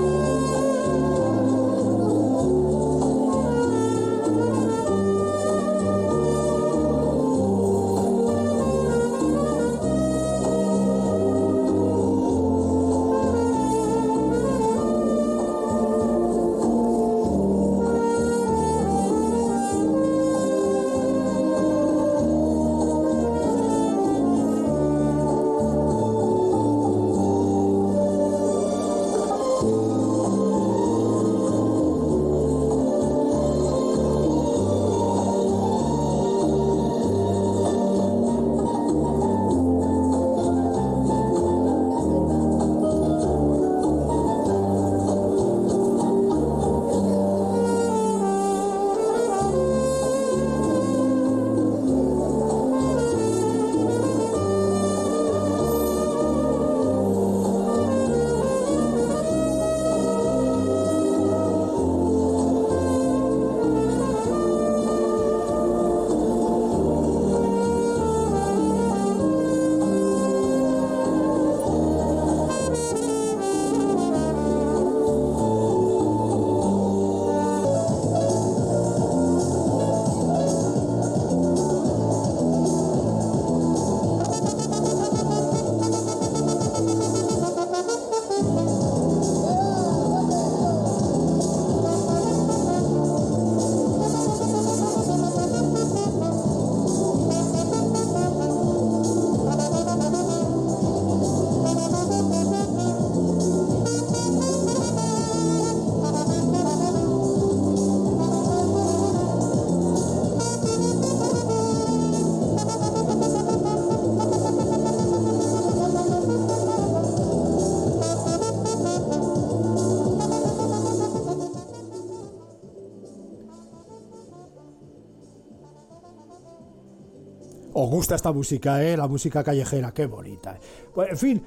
Os gusta esta música, la música callejera, qué bonita. Pues, en fin,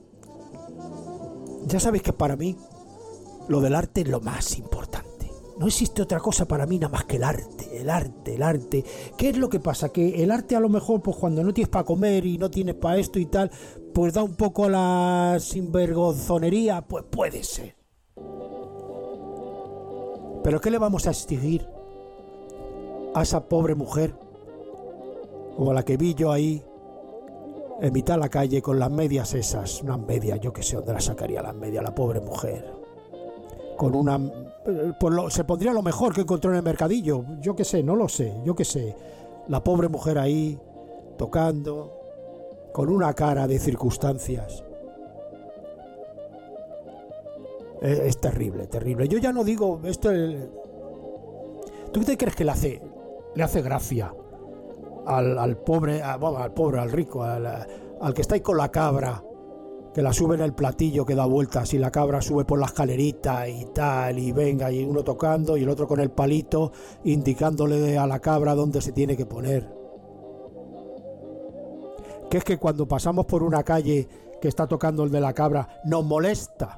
ya sabéis que para mí lo del arte es lo más importante. No existe otra cosa para mí nada más que el arte. ¿Qué es lo que pasa? Que el arte a lo mejor, pues cuando no tienes para comer y no tienes para esto y tal, pues da un poco a la sinvergonzonería, pues puede ser. Pero ¿qué le vamos a exigir a esa pobre mujer, como la que vi yo ahí, en mitad de la calle con las medias esas, unas medias, yo que sé dónde las sacaría las medias, la pobre mujer. Con una... Pues se pondría lo mejor que encontró en el mercadillo, yo que sé, no lo sé, yo que sé. La pobre mujer ahí, tocando, con una cara de circunstancias. Es terrible, terrible. Yo ya no digo esto. ¿Tú te crees que le hace gracia al pobre, al rico, al que está ahí con la cabra, que la sube en el platillo que da vueltas y la cabra sube por la escalerita y tal, y venga, y uno tocando y el otro con el palito indicándole a la cabra dónde se tiene que poner? Que es que cuando pasamos por una calle que está tocando el de la cabra nos molesta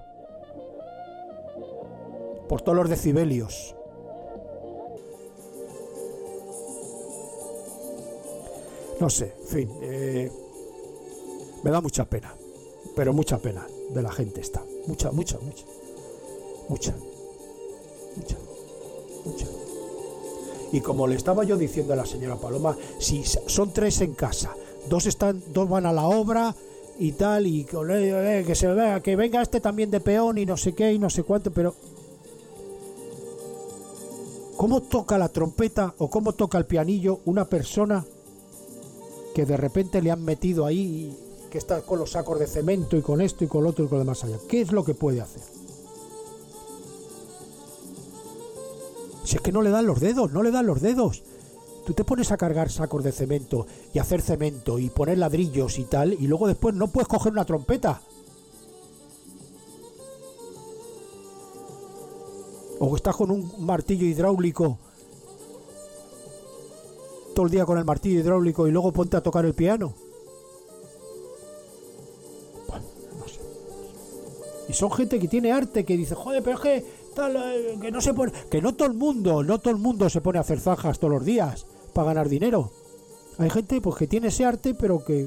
por todos los decibelios. No sé, en fin, me da mucha pena, pero mucha pena de la gente esta, mucha. Y como le estaba yo diciendo a la señora Paloma, si son 3 en casa, 2 van a la obra y tal, y que se vea, que venga este también de peón y no sé qué y no sé cuánto, pero ¿cómo toca la trompeta o cómo toca el pianillo una persona que de repente le han metido ahí, que está con los sacos de cemento y con esto y con lo otro y con lo demás allá? ¿Qué es lo que puede hacer? Si es que no le dan los dedos. Tú te pones a cargar sacos de cemento y hacer cemento y poner ladrillos y tal, y luego después no puedes coger una trompeta. O estás con un martillo hidráulico todo el día con el martillo hidráulico y luego ponte a tocar el piano. Bueno, no sé. Y son gente que tiene arte, que dice, joder, pero es que tal, que no se pone, que no todo el mundo se pone a hacer zanjas todos los días para ganar dinero. Hay gente pues que tiene ese arte, pero que...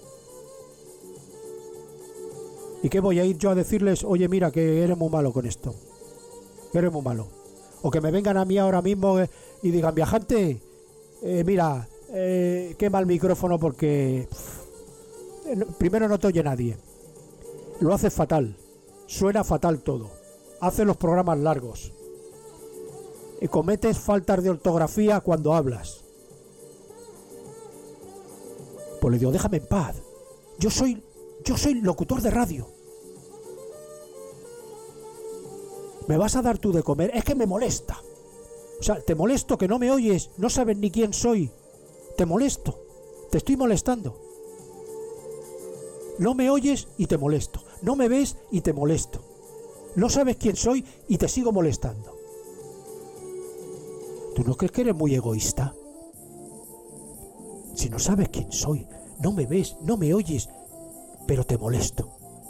¿Y qué voy a ir yo a decirles? Oye, mira, que eres muy malo con esto. Que eres muy malo. O que me vengan a mí ahora mismo y digan, viajante, mira, quema el micrófono porque primero no te oye nadie. Lo hace fatal. Suena fatal todo. Hace los programas largos. Y cometes faltas de ortografía cuando hablas. Pues le digo, déjame en paz. Yo soy locutor de radio. ¿Me vas a dar tú de comer? Es que me molesta. O sea, te molesto que no me oyes, no sabes ni quién soy. Te molesto, te estoy molestando. No me oyes y te molesto. No me ves y te molesto. No sabes quién soy y te sigo molestando. ¿Tú no crees que eres muy egoísta? Si no sabes quién soy, no me ves, no me oyes, pero te molesto.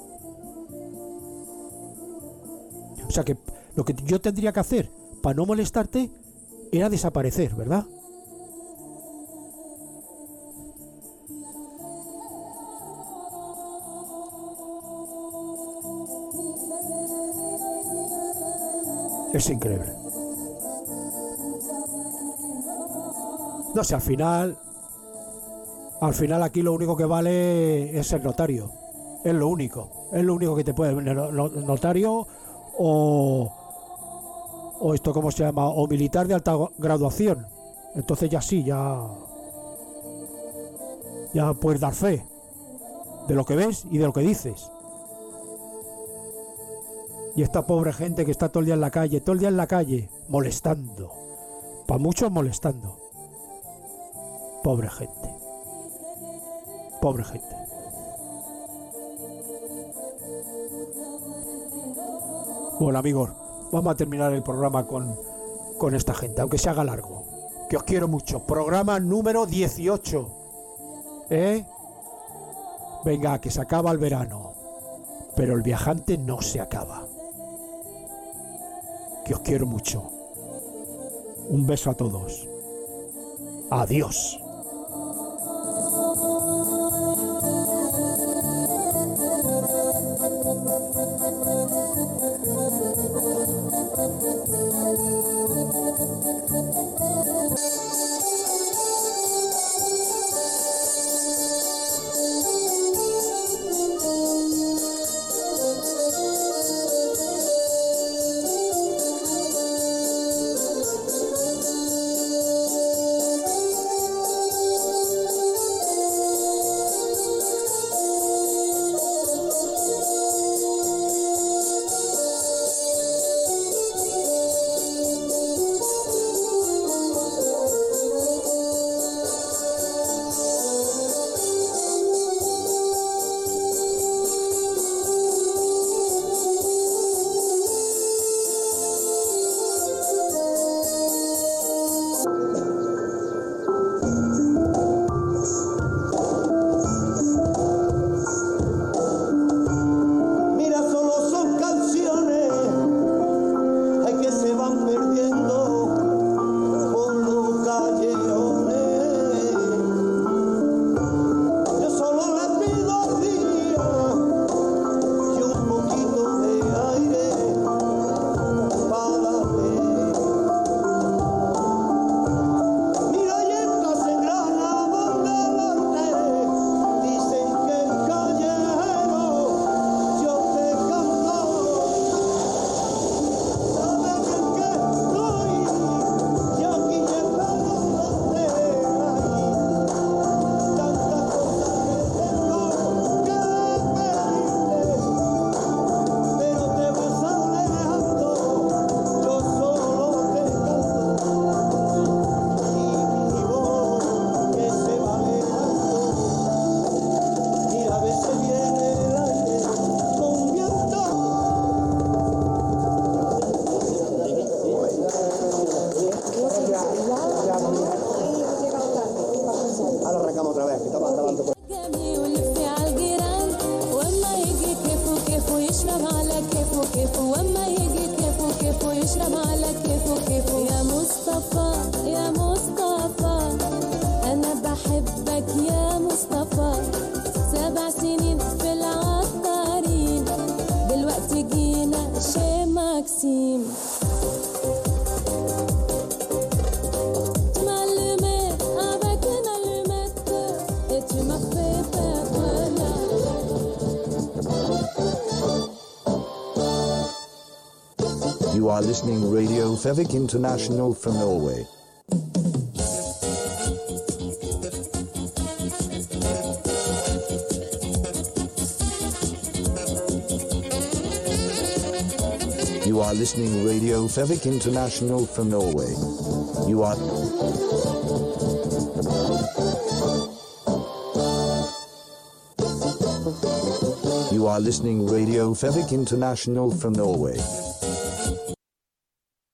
O sea que lo que yo tendría que hacer para no molestarte era desaparecer, ¿verdad? Es increíble. No sé, al final aquí lo único que vale es el notario. Es lo único que te puede notario o esto, ¿cómo se llama? O militar de alta graduación. Entonces ya sí, ya puedes dar fe de lo que ves y de lo que dices. Y esta pobre gente que está todo el día en la calle, molestando. Para muchos molestando. Pobre gente. Bueno, amigos, vamos a terminar el programa con esta gente, aunque se haga largo. Que os quiero mucho. Programa número 18. Venga, que se acaba el verano. Pero el viajante no se acaba. Que os quiero mucho. Un beso a todos. Adiós. chez Maxime. Tu m'as allumé avec une allumette et tu m'as fait perdre la. You are listening Radio Fevik International from Norway. You are listening Radio Fevik International from Norway. You are... You are listening Radio Fevik International from Norway.